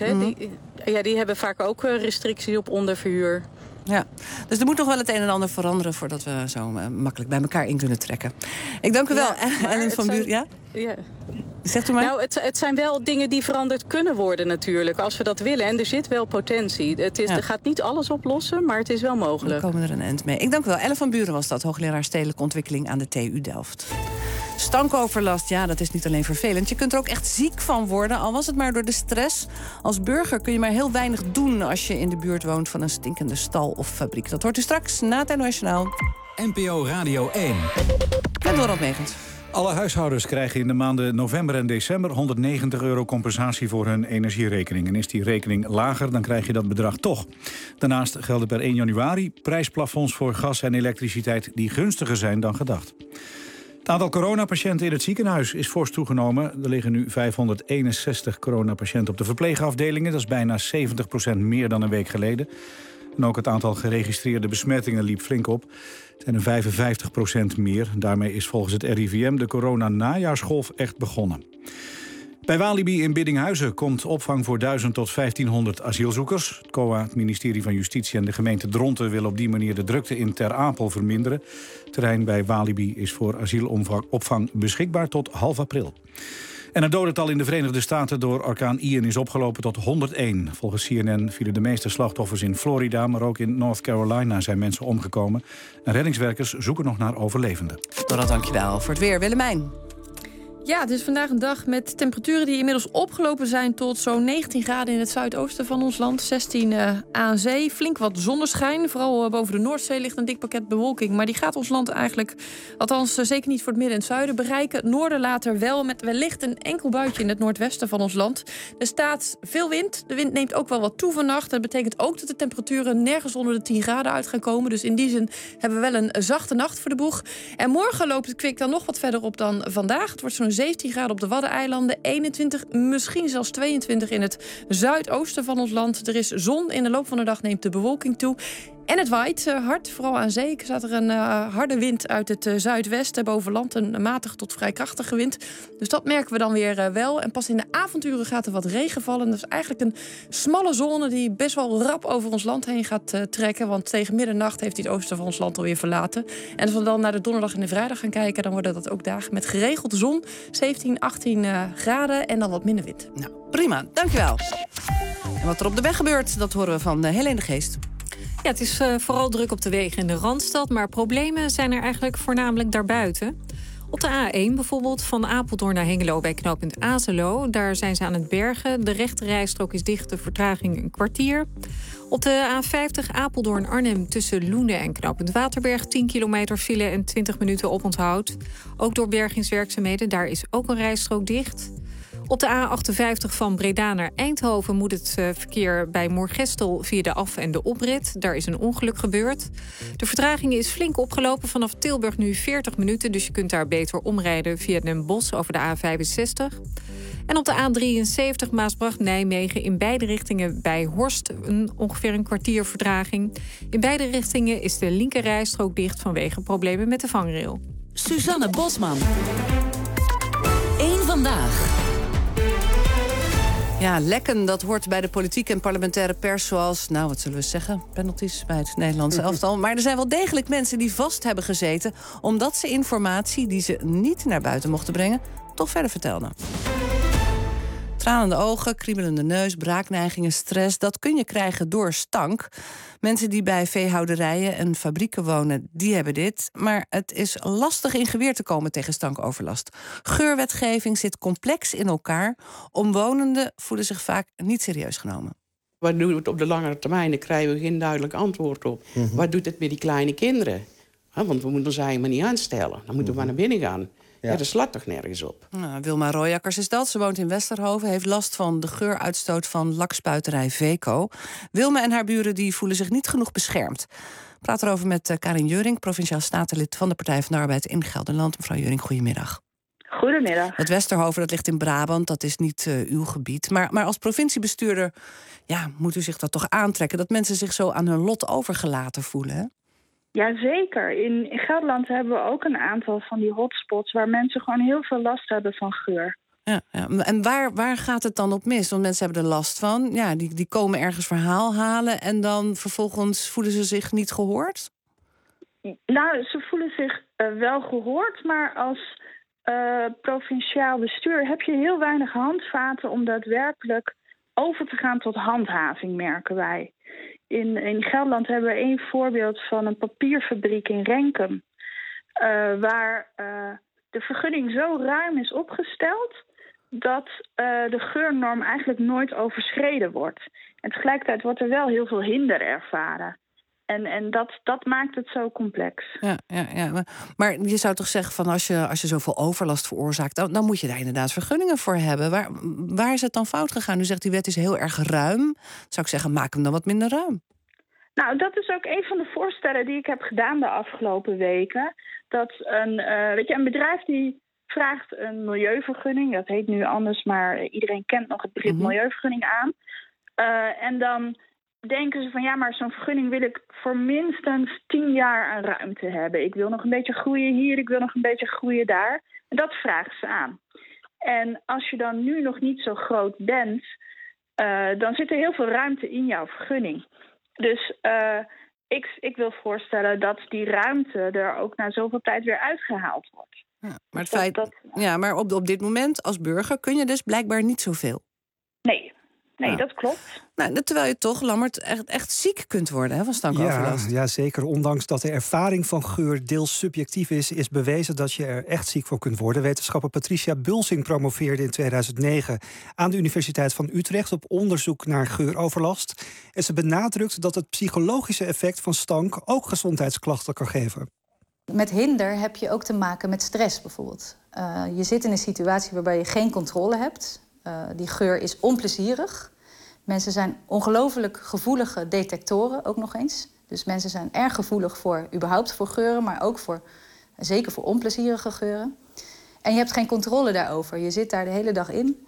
die hebben vaak ook restricties op onderverhuur. Ja, dus er moet nog wel het een en ander veranderen voordat we zo makkelijk bij elkaar in kunnen trekken. Ik dank u wel, Ellen van Buren. Ja? Ja. Zegt u maar. Nou, het zijn wel dingen die veranderd kunnen worden natuurlijk, als we dat willen. En er zit wel potentie. Er gaat niet alles oplossen, maar het is wel mogelijk. We komen er een eind mee. Ik dank u wel. Ellen van Buren was dat, hoogleraar stedelijke ontwikkeling aan de TU Delft. Stankoverlast, dat is niet alleen vervelend. Je kunt er ook echt ziek van worden, al was het maar door de stress. Als burger kun je maar heel weinig doen als je in de buurt woont van een stinkende stal of fabriek. Dat hoort u straks na het NOS Journaal. NPO Radio 1. En Dorald Megens. Alle huishoudens krijgen in de maanden november en december €190 compensatie voor hun energierekening. En is die rekening lager, dan krijg je dat bedrag toch. Daarnaast gelden per 1 januari prijsplafonds voor gas en elektriciteit die gunstiger zijn dan gedacht. Het aantal coronapatiënten in het ziekenhuis is fors toegenomen. Er liggen nu 561 coronapatiënten op de verpleegafdelingen. Dat is bijna 70% meer dan een week geleden. En ook het aantal geregistreerde besmettingen liep flink op. Het zijn er 55% meer. Daarmee is volgens het RIVM de corona-najaarsgolf echt begonnen. Bij Walibi in Biddinghuizen komt opvang voor 1000 tot 1500 asielzoekers. Het COA, het ministerie van Justitie en de gemeente Dronten willen op die manier de drukte in Ter Apel verminderen. Het terrein bij Walibi is voor asielopvang beschikbaar tot half april. En het dodental in de Verenigde Staten door orkaan Ian is opgelopen tot 101. Volgens CNN vielen de meeste slachtoffers in Florida, maar ook in North Carolina zijn mensen omgekomen. En reddingswerkers zoeken nog naar overlevenden. Dora, dankjewel. Voor het weer, Willemijn. Ja, het is vandaag een dag met temperaturen die inmiddels opgelopen zijn tot zo'n 19 graden in het zuidoosten van ons land. 16 aan zee. Flink wat zonneschijn. Vooral boven de Noordzee ligt een dik pakket bewolking. Maar die gaat ons land eigenlijk, althans zeker niet voor het midden en het zuiden, bereiken. Het noorden later wel, met wellicht een enkel buitje in het noordwesten van ons land. Er staat veel wind. De wind neemt ook wel wat toe vannacht. Dat betekent ook dat de temperaturen nergens onder de 10 graden uit gaan komen. Dus in die zin hebben we wel een zachte nacht voor de boeg. En morgen loopt het kwik dan nog wat verder op dan vandaag. Het wordt zo'n 17 graden op de Waddeneilanden, 21, misschien zelfs 22 in het zuidoosten van ons land. Er is zon, in de loop van de dag neemt de bewolking toe. En het waait hard, vooral aan zee. Er staat er een harde wind uit het zuidwesten. Boven land een matige tot vrij krachtige wind. Dus dat merken we dan weer wel. En pas in de avonduren gaat er wat regen vallen. Dat is eigenlijk een smalle zone die best wel rap over ons land heen gaat trekken. Want tegen middernacht heeft hij het oosten van ons land alweer verlaten. En als we dan naar de donderdag en de vrijdag gaan kijken, dan worden dat ook dagen met geregeld zon. 17, 18 graden en dan wat minder wind. Nou, prima. Dankjewel. En wat er op de weg gebeurt, dat horen we van Helene de Geest. Ja, het is vooral druk op de wegen in de Randstad, maar problemen zijn er eigenlijk voornamelijk daarbuiten. Op de A1 bijvoorbeeld, van Apeldoorn naar Hengelo bij knooppunt Azelo. Daar zijn ze aan het bergen. De rechte rijstrook is dicht, de vertraging een kwartier. Op de A50 Apeldoorn-Arnhem tussen Loenen en knooppunt Waterberg 10 kilometer file en 20 minuten oponthoud. Ook door bergingswerkzaamheden, daar is ook een rijstrook dicht. Op de A58 van Breda naar Eindhoven moet het verkeer bij Moergestel via de af- en de oprit. Daar is een ongeluk gebeurd. De vertraging is flink opgelopen. Vanaf Tilburg nu 40 minuten, dus je kunt daar beter omrijden via Den Bosch over de A65. En op de A73 Maasbracht-Nijmegen in beide richtingen bij Horst ongeveer een kwartier vertraging. In beide richtingen is de linker rijstrook dicht vanwege problemen met de vangrail. Suzanne Bosman. Eén vandaag. Ja, lekken, dat hoort bij de politieke en parlementaire pers zoals, nou, wat zullen we zeggen, penalties bij het Nederlandse elftal. Maar er zijn wel degelijk mensen die vast hebben gezeten omdat ze informatie die ze niet naar buiten mochten brengen, toch verder vertelden. Tranende ogen, kriebelende neus, braakneigingen, stress, dat kun je krijgen door stank. Mensen die bij veehouderijen en fabrieken wonen, die hebben dit. Maar het is lastig in geweer te komen tegen stankoverlast. Geurwetgeving zit complex in elkaar. Omwonenden voelen zich vaak niet serieus genomen. Wat doen we het op de langere termijn? Daar krijgen we geen duidelijk antwoord op. Wat doet het met die kleine kinderen? Want we moeten ze helemaal niet aanstellen. Dan moeten we maar naar binnen gaan. Ja, dat slaat toch nergens op. Nou, Wilma Royakkers is dat. Ze woont in Westerhoven, heeft last van de geuruitstoot van lakspuiterij Veco. Wilma en haar buren die voelen zich niet genoeg beschermd. Ik praat erover met Karin Jeuring, provinciaal statenlid van de Partij van de Arbeid in Gelderland. Mevrouw Jeuring, goedemiddag. Goedemiddag. Het Westerhoven, dat ligt in Brabant, dat is niet uw gebied. Maar als provinciebestuurder moet u zich dat toch aantrekken, dat mensen zich zo aan hun lot overgelaten voelen, hè? Jazeker. In Gelderland hebben we ook een aantal van die hotspots waar mensen gewoon heel veel last hebben van geur. Ja. En waar gaat het dan op mis? Want mensen hebben er last van. Ja, die komen ergens verhaal halen en dan vervolgens voelen ze zich niet gehoord? Nou, ze voelen zich wel gehoord, maar als provinciaal bestuur heb je heel weinig handvaten om daadwerkelijk over te gaan tot handhaving, merken wij. In Gelderland hebben we één voorbeeld van een papierfabriek in Renkum, waar de vergunning zo ruim is opgesteld dat de geurnorm eigenlijk nooit overschreden wordt. En tegelijkertijd wordt er wel heel veel hinder ervaren. En dat maakt het zo complex. Ja. Maar je zou toch zeggen van als je zoveel overlast veroorzaakt, dan moet je daar inderdaad vergunningen voor hebben. Waar is het dan fout gegaan? U zegt die wet is heel erg ruim. Dan zou ik zeggen, maak hem dan wat minder ruim. Nou, dat is ook een van de voorstellen die ik heb gedaan de afgelopen weken. Dat een bedrijf die vraagt een milieuvergunning. Dat heet nu anders, maar iedereen kent nog het begrip milieuvergunning aan. En dan denken ze van ja, maar zo'n vergunning wil ik voor minstens 10 jaar aan ruimte hebben. Ik wil nog een beetje groeien hier, ik wil nog een beetje groeien daar. En dat vragen ze aan. En als je dan nu nog niet zo groot bent, dan zit er heel veel ruimte in jouw vergunning. Dus ik wil voorstellen dat die ruimte er ook na zoveel tijd weer uitgehaald wordt. Ja, maar maar op dit moment als burger kun je dus blijkbaar niet zoveel. Nee, dat klopt. Nou, terwijl je toch, Lammert, echt ziek kunt worden, hè, van stankoverlast. Ja, zeker. Ondanks dat de ervaring van geur deels subjectief is bewezen dat je er echt ziek van kunt worden. Wetenschapper Patricia Bulsing promoveerde in 2009 aan de Universiteit van Utrecht op onderzoek naar geuroverlast. En ze benadrukt dat het psychologische effect van stank ook gezondheidsklachten kan geven. Met hinder heb je ook te maken met stress bijvoorbeeld. Je zit in een situatie waarbij je geen controle hebt. Die geur is onplezierig. Mensen zijn ongelooflijk gevoelige detectoren, ook nog eens. Dus mensen zijn erg gevoelig voor geuren, maar ook zeker voor onplezierige geuren. En je hebt geen controle daarover. Je zit daar de hele dag in.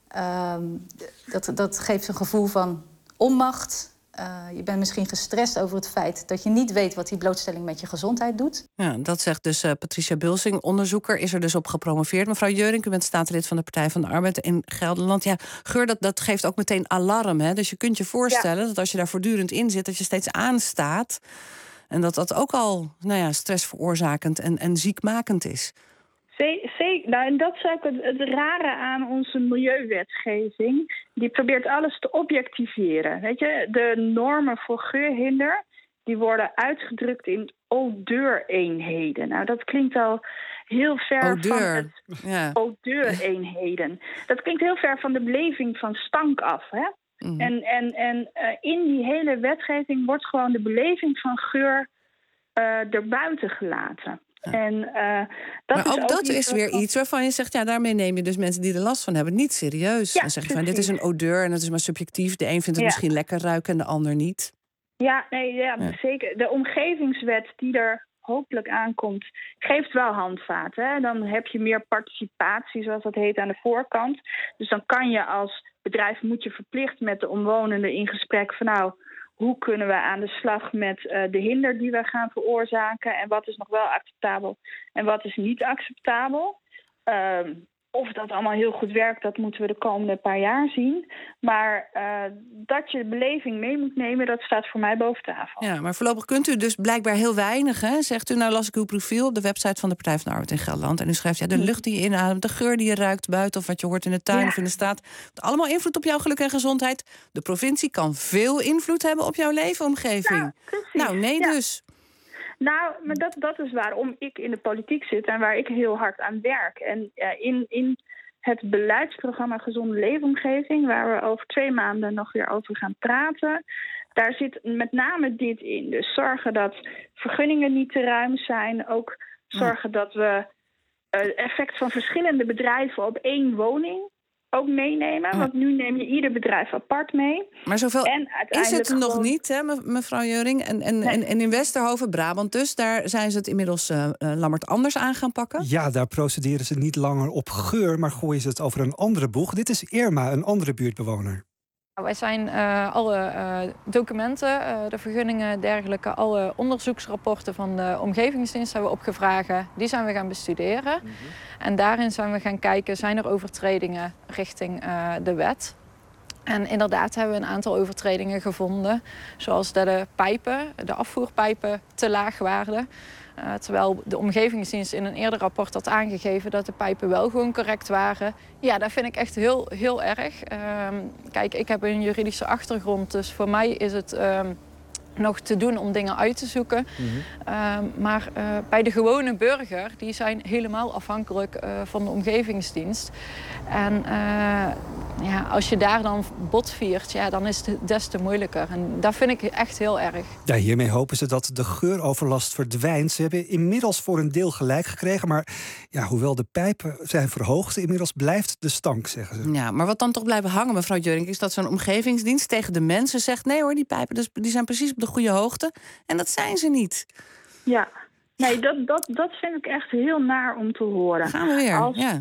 Dat geeft een gevoel van onmacht. Je bent misschien gestrest over het feit dat je niet weet wat die blootstelling met je gezondheid doet. Ja, dat zegt dus Patricia Bulsing, onderzoeker, is er dus op gepromoveerd. Mevrouw Jeuring, u bent statenlid van de Partij van de Arbeid in Gelderland. Ja, geur, dat geeft ook meteen alarm, hè? Dus je kunt je voorstellen dat als je daar voortdurend in zit, dat je steeds aanstaat. En dat ook al stressveroorzakend en ziekmakend is. Zeker. Nou, en dat is ook het rare aan onze milieuwetgeving. Die probeert alles te objectiveren. Weet je, de normen voor geurhinder die worden uitgedrukt in odeur-eenheden. Nou, dat klinkt al heel ver van het odeur-eenheden. Dat klinkt heel ver van de beleving van stank af, hè? En in die hele wetgeving wordt gewoon de beleving van geur erbuiten gelaten. En maar ook dat is weer iets waarvan je zegt, daarmee neem je dus mensen die er last van hebben niet serieus. Dan zeg je van, dit is een odeur en dat is maar subjectief. De een vindt het misschien lekker ruiken en de ander niet. Ja, zeker. De omgevingswet die er hopelijk aankomt, geeft wel handvaten. Hè? Dan heb je meer participatie, zoals dat heet, aan de voorkant. Dus dan kan je als bedrijf, moet je verplicht met de omwonenden in gesprek van hoe kunnen we aan de slag met de hinder die we gaan veroorzaken en wat is nog wel acceptabel en wat is niet acceptabel. Of dat allemaal heel goed werkt, dat moeten we de komende paar jaar zien. Maar dat je de beleving mee moet nemen, dat staat voor mij boven tafel. Ja, maar voorlopig kunt u dus blijkbaar heel weinig, hè? Zegt u, las ik uw profiel op de website van de Partij van de Arbeid in Gelderland. En u schrijft, de lucht die je inademt, de geur die je ruikt buiten of wat je hoort in de tuin of in de staat. Allemaal invloed op jouw geluk en gezondheid. De provincie kan veel invloed hebben op jouw leefomgeving. Dus. Nou, maar dat is waarom ik in de politiek zit en waar ik heel hard aan werk. En in het beleidsprogramma Gezonde Leefomgeving, waar we over 2 maanden nog weer over gaan praten, daar zit met name dit in. Dus zorgen dat vergunningen niet te ruim zijn. Ook zorgen dat we het effect van verschillende bedrijven op 1 woning ook meenemen. Want nu neem je ieder bedrijf apart mee. Maar zoveel is het nog niet, hè, mevrouw Jeuring. En in Westerhoven, Brabant dus, daar zijn ze het inmiddels lammerd anders aan gaan pakken. Ja, daar procederen ze niet langer op geur, maar gooien ze het over een andere boeg. Dit is Irma, een andere buurtbewoner. Wij zijn alle documenten, de vergunningen, dergelijke, alle onderzoeksrapporten van de omgevingsdienst hebben we opgevraagd. Die zijn we gaan bestuderen. En daarin zijn we gaan kijken, zijn er overtredingen richting de wet? En inderdaad hebben we een aantal overtredingen gevonden. Zoals dat de afvoerpijpen te laag waren. Terwijl de omgevingsdienst in een eerder rapport had aangegeven dat de pijpen wel gewoon correct waren. Ja, dat vind ik echt heel, heel erg. Kijk, ik heb een juridische achtergrond, dus voor mij is het nog te doen om dingen uit te zoeken. Maar bij de gewone burger, die zijn helemaal afhankelijk van de omgevingsdienst. En als je daar dan botviert, dan is het des te moeilijker. En dat vind ik echt heel erg. Ja, hiermee hopen ze dat de geuroverlast verdwijnt. Ze hebben inmiddels voor een deel gelijk gekregen. Maar hoewel de pijpen zijn verhoogd, inmiddels blijft de stank, zeggen ze. Ja, maar wat dan toch blijven hangen, mevrouw Jeuring, is dat zo'n omgevingsdienst tegen de mensen zegt, nee hoor, die pijpen die zijn precies op de goede hoogte. En dat zijn ze niet. Ja. Nee, dat vind ik echt heel naar om te horen. Gaan we weer,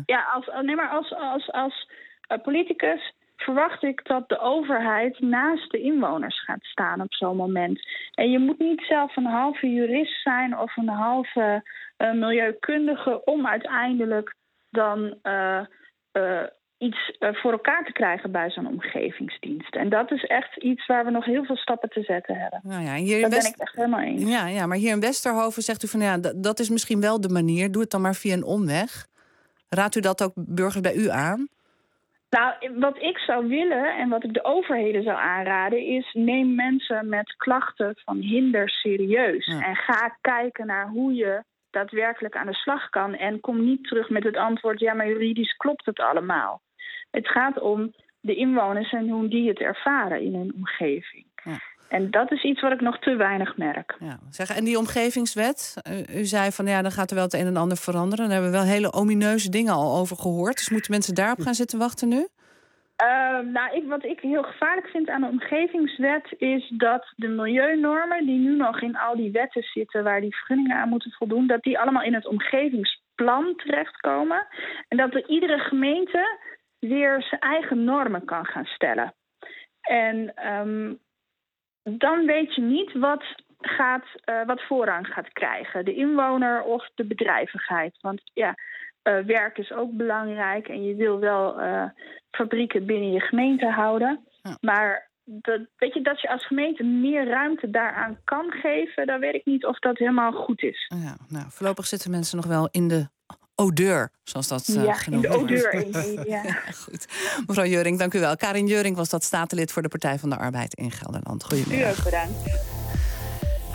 als politicus verwacht ik dat de overheid naast de inwoners gaat staan op zo'n moment. En je moet niet zelf een halve jurist zijn of een halve milieukundige om uiteindelijk dan iets voor elkaar te krijgen bij zo'n omgevingsdienst. En dat is echt iets waar we nog heel veel stappen te zetten hebben. Daar ben ik echt helemaal eens. Ja, maar hier in Westerhoven zegt u van dat is misschien wel de manier. Doe het dan maar via een omweg. Raadt u dat ook burgers bij u aan? Nou, wat ik zou willen en wat ik de overheden zou aanraden is, neem mensen met klachten van hinder serieus. Ja. En ga kijken naar hoe je daadwerkelijk aan de slag kan. En kom niet terug met het antwoord, maar juridisch klopt het allemaal. Het gaat om de inwoners en hoe die het ervaren in hun omgeving. Ja. En dat is iets wat ik nog te weinig merk. Ja, en die omgevingswet, u zei van dan gaat er wel het een en ander veranderen. Daar hebben we wel hele omineuze dingen al over gehoord. Dus moeten mensen daarop gaan zitten wachten nu? Wat ik heel gevaarlijk vind aan de omgevingswet is dat de milieunormen die nu nog in al die wetten zitten waar die vergunningen aan moeten voldoen, dat die allemaal in het omgevingsplan terechtkomen. En dat er iedere gemeente weer zijn eigen normen kan gaan stellen. En dan weet je niet wat voorrang gaat krijgen. De inwoner of de bedrijvigheid. Want werk is ook belangrijk en je wil wel fabrieken binnen je gemeente houden. Ja. Maar dat je als gemeente meer ruimte daaraan kan geven, dan weet ik niet of dat helemaal goed is. Ja, voorlopig zitten mensen nog wel in de odeur, zoals dat genoemd wordt. In de odeur. Ja. Goed. Mevrouw Jeuring, dank u wel. Karin Jeuring was dat statenlid voor de Partij van de Arbeid in Gelderland. Goedemiddag. U ook bedankt.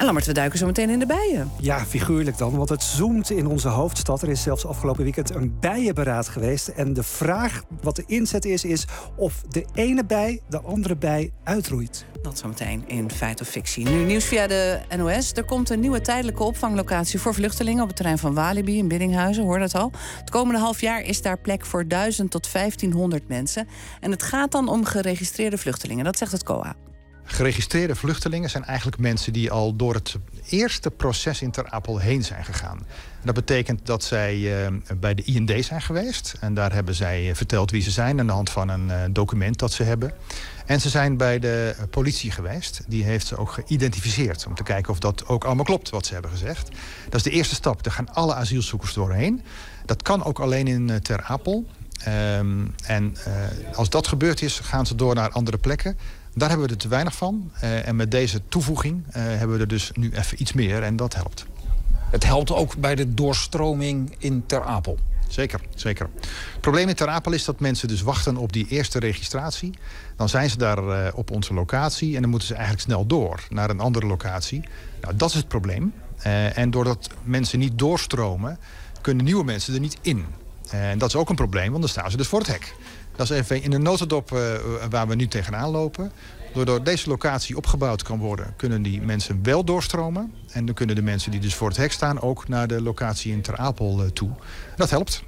En Lammert, we duiken zo meteen in de bijen. Ja, figuurlijk dan, want het zoomt in onze hoofdstad. Er is zelfs afgelopen weekend een bijenberaad geweest. En de vraag wat de inzet is of de ene bij de andere bij uitroeit. Dat zometeen in Feit of Fictie. Nu nieuws via de NOS. Er komt een nieuwe tijdelijke opvanglocatie voor vluchtelingen op het terrein van Walibi in Biddinghuizen, hoor dat al. Het komende half jaar is daar plek voor 1000 tot 1500 mensen. En het gaat dan om geregistreerde vluchtelingen, dat zegt het COA. Geregistreerde vluchtelingen zijn eigenlijk mensen die al door het eerste proces in Ter Apel heen zijn gegaan. En dat betekent dat zij bij de IND zijn geweest. En daar hebben zij verteld wie ze zijn aan de hand van een document dat ze hebben. En ze zijn bij de politie geweest. Die heeft ze ook geïdentificeerd om te kijken of dat ook allemaal klopt wat ze hebben gezegd. Dat is de eerste stap. Daar gaan alle asielzoekers doorheen. Dat kan ook alleen in Ter Apel. Als dat gebeurd is, gaan ze door naar andere plekken. Daar hebben we er te weinig van. En met deze toevoeging hebben we er dus nu even iets meer en dat helpt. Het helpt ook bij de doorstroming in Ter Apel? Zeker, zeker. Het probleem in Ter Apel is dat mensen dus wachten op die eerste registratie. Dan zijn ze daar op onze locatie en dan moeten ze eigenlijk snel door naar een andere locatie. Nou, dat is het probleem. En doordat mensen niet doorstromen, kunnen nieuwe mensen er niet in. En dat is ook een probleem, want dan staan ze dus voor het hek. Dat is even in de notendop waar we nu tegenaan lopen. Doordat deze locatie opgebouwd kan worden, kunnen die mensen wel doorstromen. En dan kunnen de mensen die dus voor het hek staan ook naar de locatie in Ter Apel toe. Dat helpt.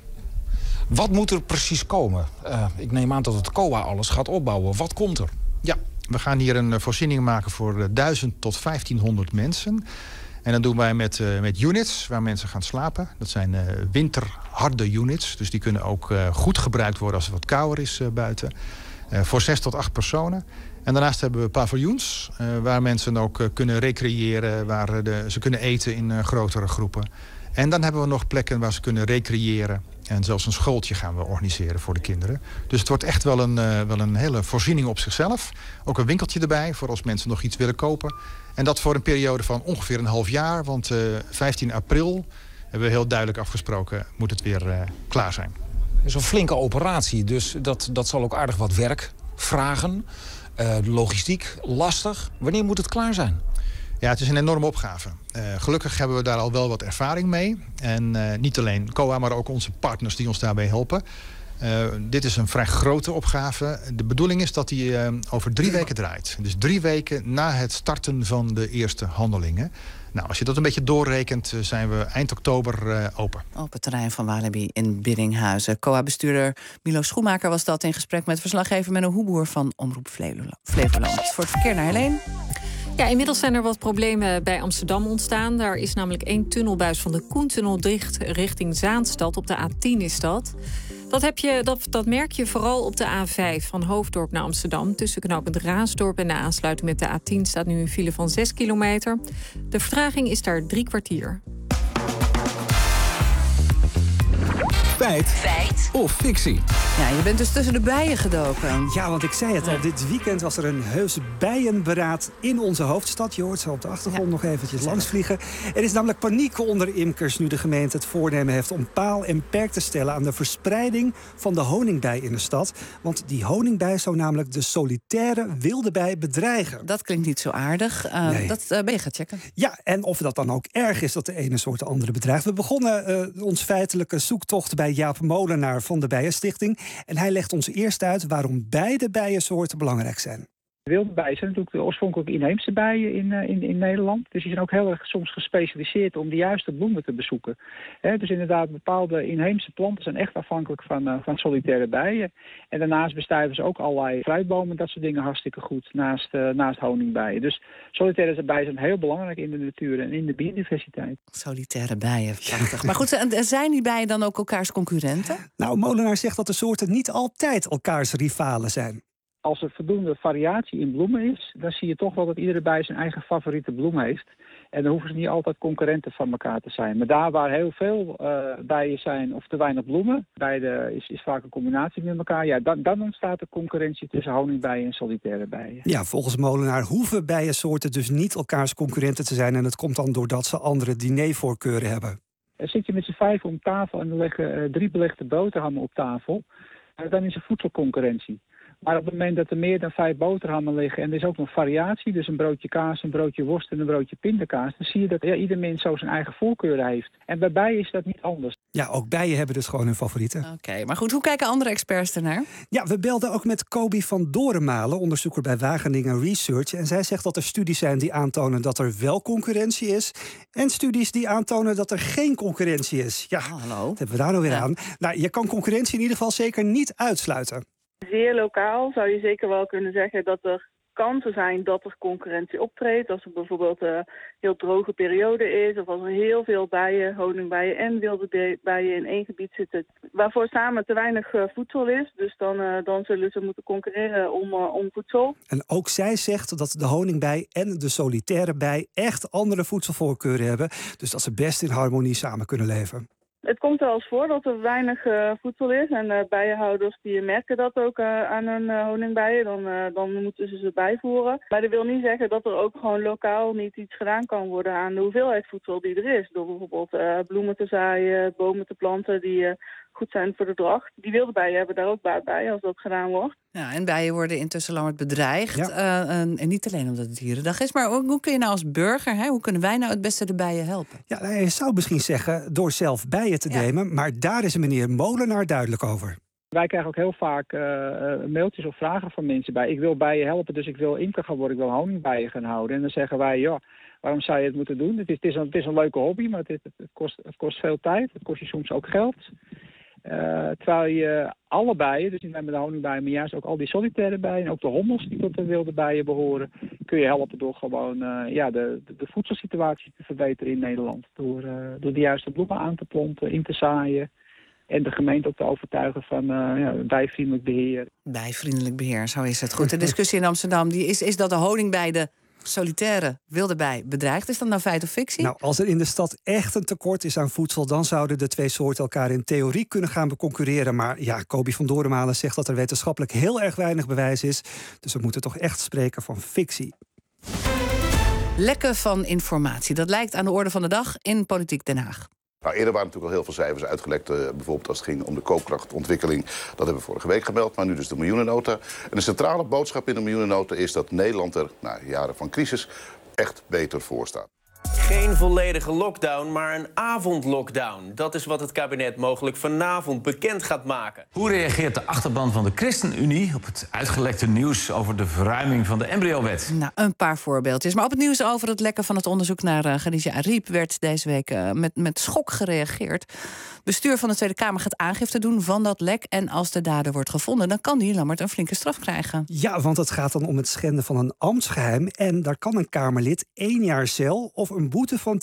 Wat moet er precies komen? Ik neem aan dat het COA alles gaat opbouwen. Wat komt er? Ja, we gaan hier een voorziening maken voor 1000 tot 1500 mensen. En dat doen wij met units waar mensen gaan slapen. Dat zijn winterharde units. Dus die kunnen ook goed gebruikt worden als het wat kouder is buiten. Voor 6 tot 8 personen. En daarnaast hebben we paviljoens waar mensen ook kunnen recreëren. Waar ze kunnen eten in grotere groepen. En dan hebben we nog plekken waar ze kunnen recreëren. En zelfs een schooltje gaan we organiseren voor de kinderen. Dus het wordt echt wel een hele voorziening op zichzelf. Ook een winkeltje erbij voor als mensen nog iets willen kopen. En dat voor een periode van ongeveer een half jaar. Want 15 april hebben we heel duidelijk afgesproken, moet het weer klaar zijn. Het is een flinke operatie, dus dat zal ook aardig wat werk vragen. Logistiek, lastig. Wanneer moet het klaar zijn? Ja, het is een enorme opgave. Gelukkig hebben we daar al wel wat ervaring mee. En niet alleen COA, maar ook onze partners die ons daarbij helpen. Dit is een vrij grote opgave. De bedoeling is dat die over 3 weken draait. Dus 3 weken na het starten van de eerste handelingen. Nou, als je dat een beetje doorrekent, zijn we eind oktober open. Op het terrein van Walibi in Biddinghuizen. COA-bestuurder Milo Schoenmaker was dat in gesprek met verslaggever Menno Hoeboer van Omroep Flevoland. Voor het verkeer naar Helene. Ja, inmiddels zijn er wat problemen bij Amsterdam ontstaan. Daar is namelijk 1 tunnelbuis van de Koentunnel dicht richting Zaanstad. Op de A10 is dat. Dat merk je vooral op de A5 van Hoofddorp naar Amsterdam. Tussen knooppunt Raasdorp en de aansluiting met de A10 staat nu een file van 6 kilometer. De vertraging is daar 3 kwartier. Feit of fictie? Ja, je bent dus tussen de bijen gedoken. Ja, want ik zei het al, dit weekend was er een heus bijenberaad in onze hoofdstad. Je hoort ze op de achtergrond nog eventjes langsvliegen. Er is namelijk paniek onder imkers nu de gemeente het voornemen heeft om paal en perk te stellen aan de verspreiding van de honingbij in de stad. Want die honingbij zou namelijk de solitaire wilde bij bedreigen. Dat klinkt niet zo aardig. Nee. Dat ben je gaan checken. Ja, en of dat dan ook erg is dat de ene soort de andere bedreigt. We begonnen ons feitelijke zoektocht bij Jaap Molenaar van de Bijenstichting. En hij legt ons eerst uit waarom beide bijensoorten belangrijk zijn. Wilde bijen zijn natuurlijk de oorspronkelijk inheemse bijen in Nederland. Dus die zijn ook heel erg soms gespecialiseerd om de juiste bloemen te bezoeken. Dus inderdaad, bepaalde inheemse planten zijn echt afhankelijk van solitaire bijen. En daarnaast bestuiven ze ook allerlei fruitbomen, dat soort dingen hartstikke goed, naast honingbijen. Dus solitaire bijen zijn heel belangrijk in de natuur en in de biodiversiteit. Solitaire bijen, prachtig. Maar goed, zijn die bijen dan ook elkaars concurrenten? Nou, Molenaar zegt dat de soorten niet altijd elkaars rivalen zijn. Als er voldoende variatie in bloemen is, dan zie je toch wel dat iedere bij zijn eigen favoriete bloem heeft. En dan hoeven ze niet altijd concurrenten van elkaar te zijn. Maar daar waar heel veel bijen zijn of te weinig bloemen, beide is vaak een combinatie met elkaar. Ja, dan ontstaat er concurrentie tussen honingbijen en solitaire bijen. Ja, volgens Molenaar hoeven bijensoorten dus niet elkaars concurrenten te zijn. En het komt dan doordat ze andere dinervoorkeuren hebben. Zit je met z'n 5 om tafel en er liggen 3 belegde boterhammen op tafel, dan is er voedselconcurrentie. Maar op het moment dat er meer dan 5 boterhammen liggen en er is ook nog variatie, dus een broodje kaas, een broodje worst en een broodje pindakaas, dan zie je dat ieder mens zo zijn eigen voorkeuren heeft. En bij bijen is dat niet anders. Ja, ook bijen hebben dus gewoon hun favorieten. Oké, maar goed, hoe kijken andere experts ernaar? Ja, we belden ook met Kobi van Dorenmalen, onderzoeker bij Wageningen Research. En zij zegt dat er studies zijn die aantonen dat er wel concurrentie is. En studies die aantonen dat er geen concurrentie is. Ja, wat hebben we daar nou weer aan? Nou, je kan concurrentie in ieder geval zeker niet uitsluiten. Zeer lokaal zou je zeker wel kunnen zeggen dat er kansen zijn dat er concurrentie optreedt. Als er bijvoorbeeld een heel droge periode is, of als er heel veel bijen, honingbijen en wilde bijen in één gebied zitten, waarvoor samen te weinig voedsel is. Dus dan zullen ze moeten concurreren om voedsel. En ook zij zegt dat de honingbij en de solitaire bij echt andere voedselvoorkeuren hebben. Dus dat ze best in harmonie samen kunnen leven. Het komt wel eens voor dat er weinig voedsel is en bijenhouders die merken dat ook aan hun honingbijen. Dan moeten ze bijvoeren. Maar dat wil niet zeggen dat er ook gewoon lokaal niet iets gedaan kan worden aan de hoeveelheid voedsel die er is. Door bijvoorbeeld bloemen te zaaien, bomen te planten die goed zijn voor de dracht. Die wilde bijen hebben daar ook baat bij als dat gedaan wordt. Ja, en bijen worden intussen langer bedreigd. Ja. En niet alleen omdat het dierendag is, maar ook, hoe kun je nou als burger, hoe kunnen wij nou het beste de bijen helpen? Ja, je zou misschien zeggen door zelf bijen te nemen, maar daar is meneer Molenaar duidelijk over. Wij krijgen ook heel vaak mailtjes of vragen van mensen bij. Ik wil bijen helpen, dus ik wil imker gaan worden, ik wil honingbijen gaan houden. En dan zeggen wij, ja, waarom zou je het moeten doen? Het is een leuke hobby, maar het kost veel tijd. Het kost je soms ook geld. Terwijl je alle bijen, dus niet alleen met de honingbijen, maar juist ook al die solitaire bijen en ook de hommels die tot de wilde bijen behoren, kun je helpen door gewoon de voedselsituatie te verbeteren in Nederland. Door de juiste bloemen aan te planten, in te zaaien. En de gemeente ook te overtuigen van bijvriendelijk beheer. Bijvriendelijk beheer, zo is het. Goed, de discussie in Amsterdam is dat de honingbij de solitaire wilde bij bedreigd. Is dat nou feit of fictie? Nou, als er in de stad echt een tekort is aan voedsel, dan zouden de twee soorten elkaar in theorie kunnen gaan concurreren. Maar ja, Kobi van Dorenmalen zegt dat er wetenschappelijk heel erg weinig bewijs is. Dus we moeten toch echt spreken van fictie. Lekken van informatie, dat lijkt aan de orde van de dag in Politiek Den Haag. Nou, eerder waren natuurlijk al heel veel cijfers uitgelekt. Bijvoorbeeld als het ging om de koopkrachtontwikkeling. Dat hebben we vorige week gemeld, maar nu dus de miljoenennota. En de centrale boodschap in de miljoenennota is dat Nederland er, na jaren van crisis, echt beter voor staat. Geen volledige lockdown, maar een avondlockdown. Dat is wat het kabinet mogelijk vanavond bekend gaat maken. Hoe reageert de achterban van de ChristenUnie op het uitgelekte nieuws over de verruiming van de embryowet? Nou, een paar voorbeeldjes. Maar op het nieuws over het lekken van het onderzoek naar Khadija Ariep werd deze week met schok gereageerd. Bestuur van de Tweede Kamer gaat aangifte doen van dat lek. En als de dader wordt gevonden, dan kan die Lammert een flinke straf krijgen. Ja, want het gaat dan om het schenden van een ambtsgeheim. En daar kan een Kamerlid 1 jaar cel of een boete van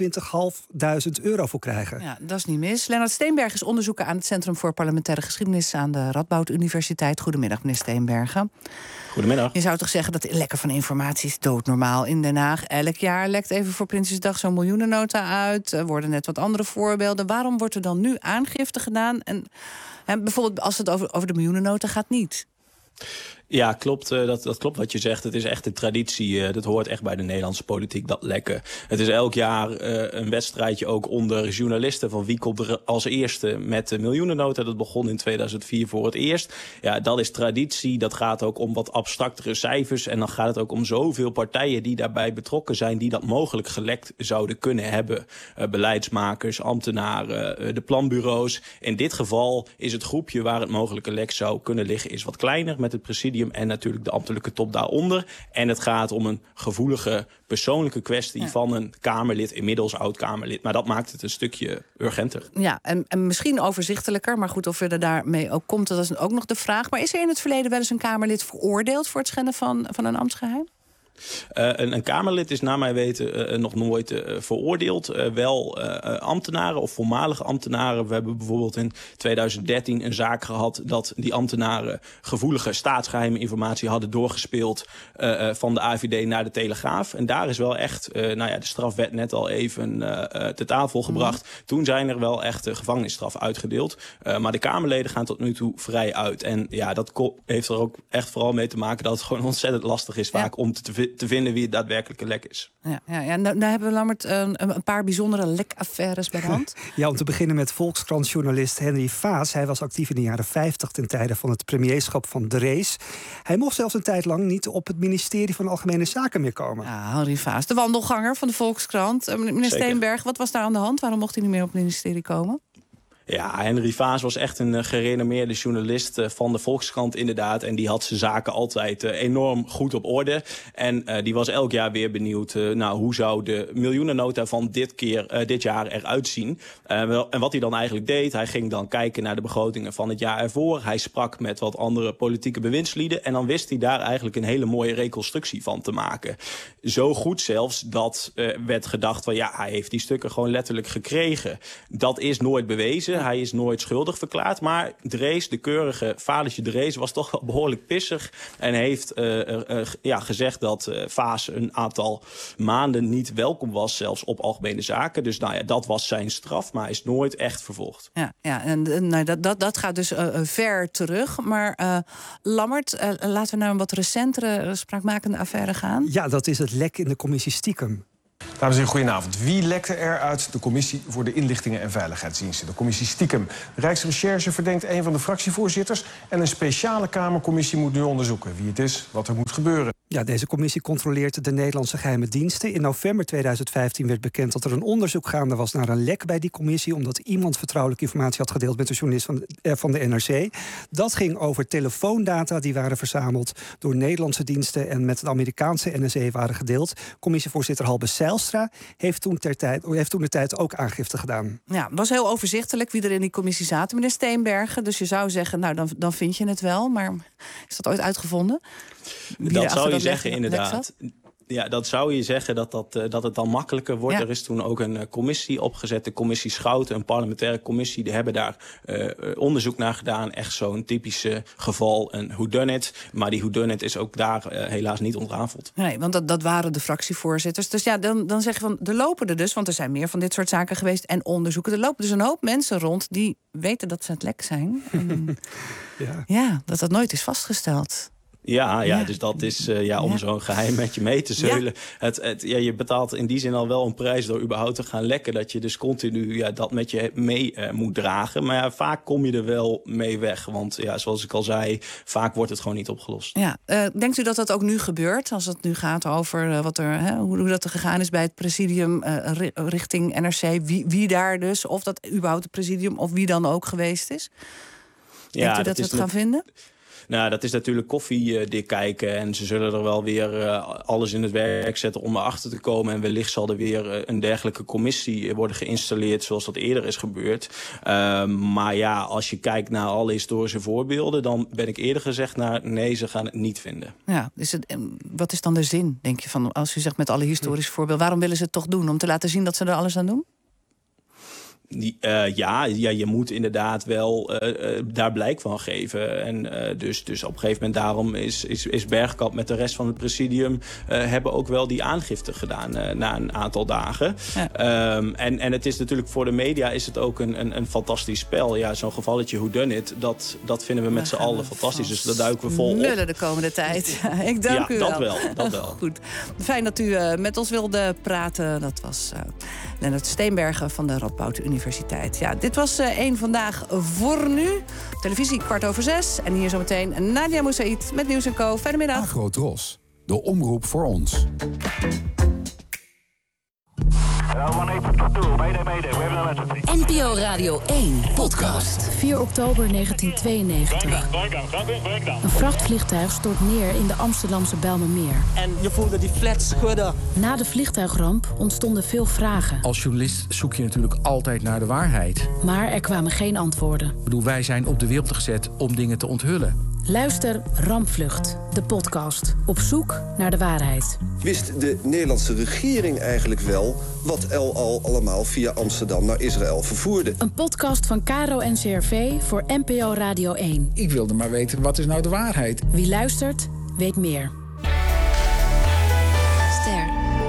€22.500 voor krijgen. Ja, dat is niet mis. Lennart Steenbergen is onderzoeker aan het Centrum voor Parlementaire Geschiedenis aan de Radboud Universiteit. Goedemiddag, meneer Steenbergen. Goedemiddag. Je zou toch zeggen dat lekken van informatie is doodnormaal in Den Haag. Elk jaar lekt even voor Prinsjesdag zo'n miljoenennota uit. Er worden net wat andere voorbeelden. Waarom wordt er dan nu aangifte gedaan? En bijvoorbeeld als het over de miljoenennota gaat niet. Ja, klopt. Dat klopt wat je zegt. Het is echt een traditie. Dat hoort echt bij de Nederlandse politiek, dat lekken. Het is elk jaar een wedstrijdje ook onder journalisten. Van wie komt er als eerste met de miljoenennota. Dat begon in 2004 voor het eerst. Ja, dat is traditie. Dat gaat ook om wat abstractere cijfers. En dan gaat het ook om zoveel partijen die daarbij betrokken zijn. Die dat mogelijk gelekt zouden kunnen hebben. Beleidsmakers, ambtenaren, de planbureaus. In dit geval is het groepje waar het mogelijke lek zou kunnen liggen is wat kleiner met het presidium. En natuurlijk de ambtelijke top daaronder. En het gaat om een gevoelige persoonlijke kwestie van een Kamerlid, inmiddels oud-Kamerlid. Maar dat maakt het een stukje urgenter. Ja, en misschien overzichtelijker. Maar goed, of je er daarmee ook komt, dat is ook nog de vraag. Maar is er in het verleden wel eens een Kamerlid veroordeeld voor het schenden van een ambtsgeheim? Een Kamerlid is naar mijn weten nog nooit veroordeeld. Wel ambtenaren of voormalige ambtenaren. We hebben bijvoorbeeld in 2013 een zaak gehad dat die ambtenaren gevoelige staatsgeheime informatie hadden doorgespeeld van de AIVD naar de Telegraaf. En daar is wel echt, de straf werd net al even ter tafel gebracht. Toen zijn er wel echt gevangenisstraf uitgedeeld. Maar de Kamerleden gaan tot nu toe vrij uit. En ja, dat heeft er ook echt vooral mee te maken dat het gewoon ontzettend lastig is vaak om te te vinden wie het daadwerkelijke lek is. Ja, en daar hebben we, Lammert, een paar bijzondere lekaffaires bij de hand. Ja, om te beginnen met Volkskrant-journalist Henry Vaas. Hij was actief in de jaren 50 ten tijde van het premierschap van Drees. Hij mocht zelfs een tijd lang niet op het ministerie van Algemene Zaken meer komen. Ja, Henry Vaas, de wandelganger van de Volkskrant. Meneer Steenberg, wat was daar aan de hand? Waarom mocht hij niet meer op het ministerie komen? Ja, Henry Vaas was echt een gerenommeerde journalist van de Volkskrant inderdaad. En die had zijn zaken altijd enorm goed op orde. En die was elk jaar weer benieuwd, hoe zou de miljoenennota van dit jaar eruit zien. En wat hij dan eigenlijk deed, hij ging dan kijken naar de begrotingen van het jaar ervoor. Hij sprak met wat andere politieke bewindslieden. En dan wist hij daar eigenlijk een hele mooie reconstructie van te maken. Zo goed zelfs dat werd gedacht van hij heeft die stukken gewoon letterlijk gekregen. Dat is nooit bewezen. Hij is nooit schuldig verklaard. Maar Drees, de keurige vadertje Drees, was toch wel behoorlijk pissig. En heeft gezegd dat Vaas een aantal maanden niet welkom was, zelfs op Algemene Zaken. Dus dat was zijn straf, maar hij is nooit echt vervolgd. Ja, en dat gaat dus ver terug. Maar Lammert, laten we naar een wat recentere spraakmakende affaire gaan. Ja, dat is het lek in de commissie Stiekem. Dames en heren, goedenavond. Wie lekte er uit de Commissie voor de Inlichtingen en Veiligheidsdiensten? De commissie Stiekem. De Rijksrecherche verdenkt een van de fractievoorzitters. En een speciale Kamercommissie moet nu onderzoeken wie het is, wat er moet gebeuren. Ja, deze commissie controleert de Nederlandse geheime diensten. In november 2015 werd bekend dat er een onderzoek gaande was naar een lek bij die commissie, omdat iemand vertrouwelijke informatie had gedeeld met een journalist van de NRC. Dat ging over telefoondata die waren verzameld door Nederlandse diensten en met de Amerikaanse NSA waren gedeeld. Commissievoorzitter Halbe Zijlstra heeft toen de tijd ook aangifte gedaan. Ja, het was heel overzichtelijk wie er in die commissie zaten, meneer Steenbergen. Dus je zou zeggen, dan vind je het wel. Maar is dat ooit uitgevonden? Dat zou je zeggen, inderdaad. Ja, dat zou je zeggen dat het dan makkelijker wordt. Ja. Er is toen ook een commissie opgezet, de commissie Schouten, een parlementaire commissie. Die hebben daar onderzoek naar gedaan. Echt zo'n typische geval, een whodunit. Maar die whodunit is ook daar helaas niet ontrafeld. Nee, want dat waren de fractievoorzitters. Dus ja, dan zeg je van, er lopen er dus, want er zijn meer van dit soort zaken geweest en onderzoeken. Er lopen dus een hoop mensen rond die weten dat ze het lek zijn. Ja, dat nooit is vastgesteld. Ja, dus dat is om zo'n geheim met je mee te zeulen. Ja. Je betaalt in die zin al wel een prijs door überhaupt te gaan lekken. Dat je dus continu dat met je mee moet dragen. Maar vaak kom je er wel mee weg. Want zoals ik al zei, vaak wordt het gewoon niet opgelost. Ja. Denkt u dat dat ook nu gebeurt? Als het nu gaat over hoe dat er gegaan is bij het presidium richting NRC. Wie daar dus, of dat überhaupt het presidium of wie dan ook geweest is? Denkt u dat we het gaan vinden? Nou, dat is natuurlijk koffiedik kijken. En ze zullen er wel weer alles in het werk zetten om erachter te komen. En wellicht zal er weer een dergelijke commissie worden geïnstalleerd, zoals dat eerder is gebeurd. Maar als je kijkt naar alle historische voorbeelden, dan ben ik eerder gezegd nee, ze gaan het niet vinden. Ja, wat is dan de zin, denk je, van als u zegt met alle historische voorbeelden? Waarom willen ze het toch doen? Om te laten zien dat ze er alles aan doen? Je moet inderdaad wel daar blijk van geven. En dus op een gegeven moment daarom is Bergkamp met de rest van het presidium hebben ook wel die aangifte gedaan na een aantal dagen. Ja. En het is natuurlijk voor de media is het ook een fantastisch spel. Ja, zo'n gevalletje whodunit, dat vinden we met z'n allen fantastisch. Dus daar duiken we vol op. Nullen de komende tijd. Ik dank u wel. Dat wel. Goed. Fijn dat u met ons wilde praten. Dat was Lennart Steenbergen van de Radboud Universiteit. Ja, dit was één Vandaag voor nu. Televisie 6:15. En hier zometeen Nadia Moussaïd met Nieuws & Co. Fijne middag. Agrotros, de omroep voor ons. NPO Radio 1 podcast. 4 oktober 1992. Een vrachtvliegtuig stort neer in de Amsterdamse Bijlmermeer. En je voelde die flats schudden. Na de vliegtuigramp ontstonden veel vragen. Als journalist zoek je natuurlijk altijd naar de waarheid. Maar er kwamen geen antwoorden. Ik bedoel, wij zijn op de wereld gezet om dingen te onthullen. Luister Rampvlucht, de podcast. Op zoek naar de waarheid. Wist de Nederlandse regering eigenlijk wel wat El Al allemaal via Amsterdam naar Israël vervoerde? Een podcast van Caro NCRV voor NPO Radio 1. Ik wilde maar weten, wat is nou de waarheid? Wie luistert, weet meer. Ster.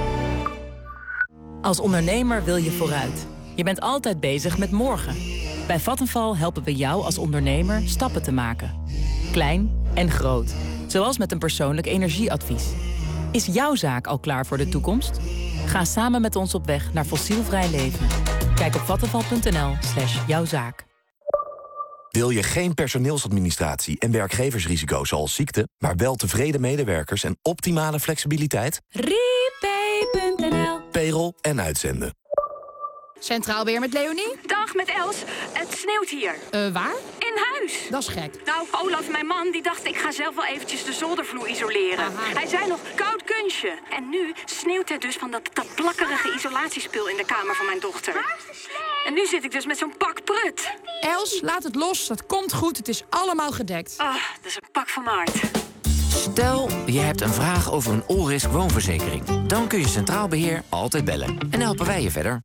Als ondernemer wil je vooruit. Je bent altijd bezig met morgen. Bij Vattenfall helpen we jou als ondernemer stappen te maken. Klein en groot. Zoals met een persoonlijk energieadvies. Is jouw zaak al klaar voor de toekomst? Ga samen met ons op weg naar fossielvrij leven. Kijk op vattenfall.nl/jouwzaak. Wil je geen personeelsadministratie en werkgeversrisico's zoals ziekte, maar wel tevreden medewerkers en optimale flexibiliteit? Repay.nl. Payroll en uitzenden. Centraal Beheer met Leonie. Dag, met Els. Het sneeuwt hier. Waar? In huis. Dat is gek. Nou, Olaf, mijn man, die dacht ik ga zelf wel eventjes de zoldervloer isoleren. Aha. Hij zei nog, koud kunstje. En nu sneeuwt het dus van dat plakkerige isolatiespul in de kamer van mijn dochter. En nu zit ik dus met zo'n pak prut. Els, laat het los. Dat komt goed. Het is allemaal gedekt. Ah, dat is een pak van Maart. Stel, je hebt een vraag over een all-risk woonverzekering. Dan kun je Centraal Beheer altijd bellen. En helpen wij je verder.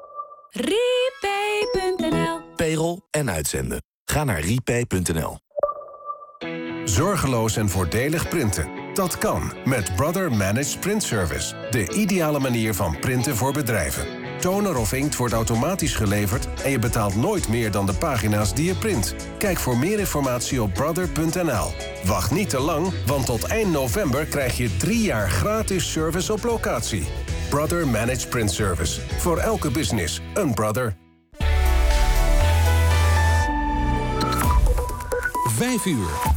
Repay.nl. Payroll en uitzenden. Ga naar repay.nl. Zorgeloos en voordelig printen. Dat kan met Brother Managed Print Service. De ideale manier van printen voor bedrijven. Toner of inkt wordt automatisch geleverd en je betaalt nooit meer dan de pagina's die je print. Kijk voor meer informatie op brother.nl. Wacht niet te lang, want tot eind november krijg je 3 jaar gratis service op locatie. Brother Managed Print Service. Voor elke business een brother. 5 uur.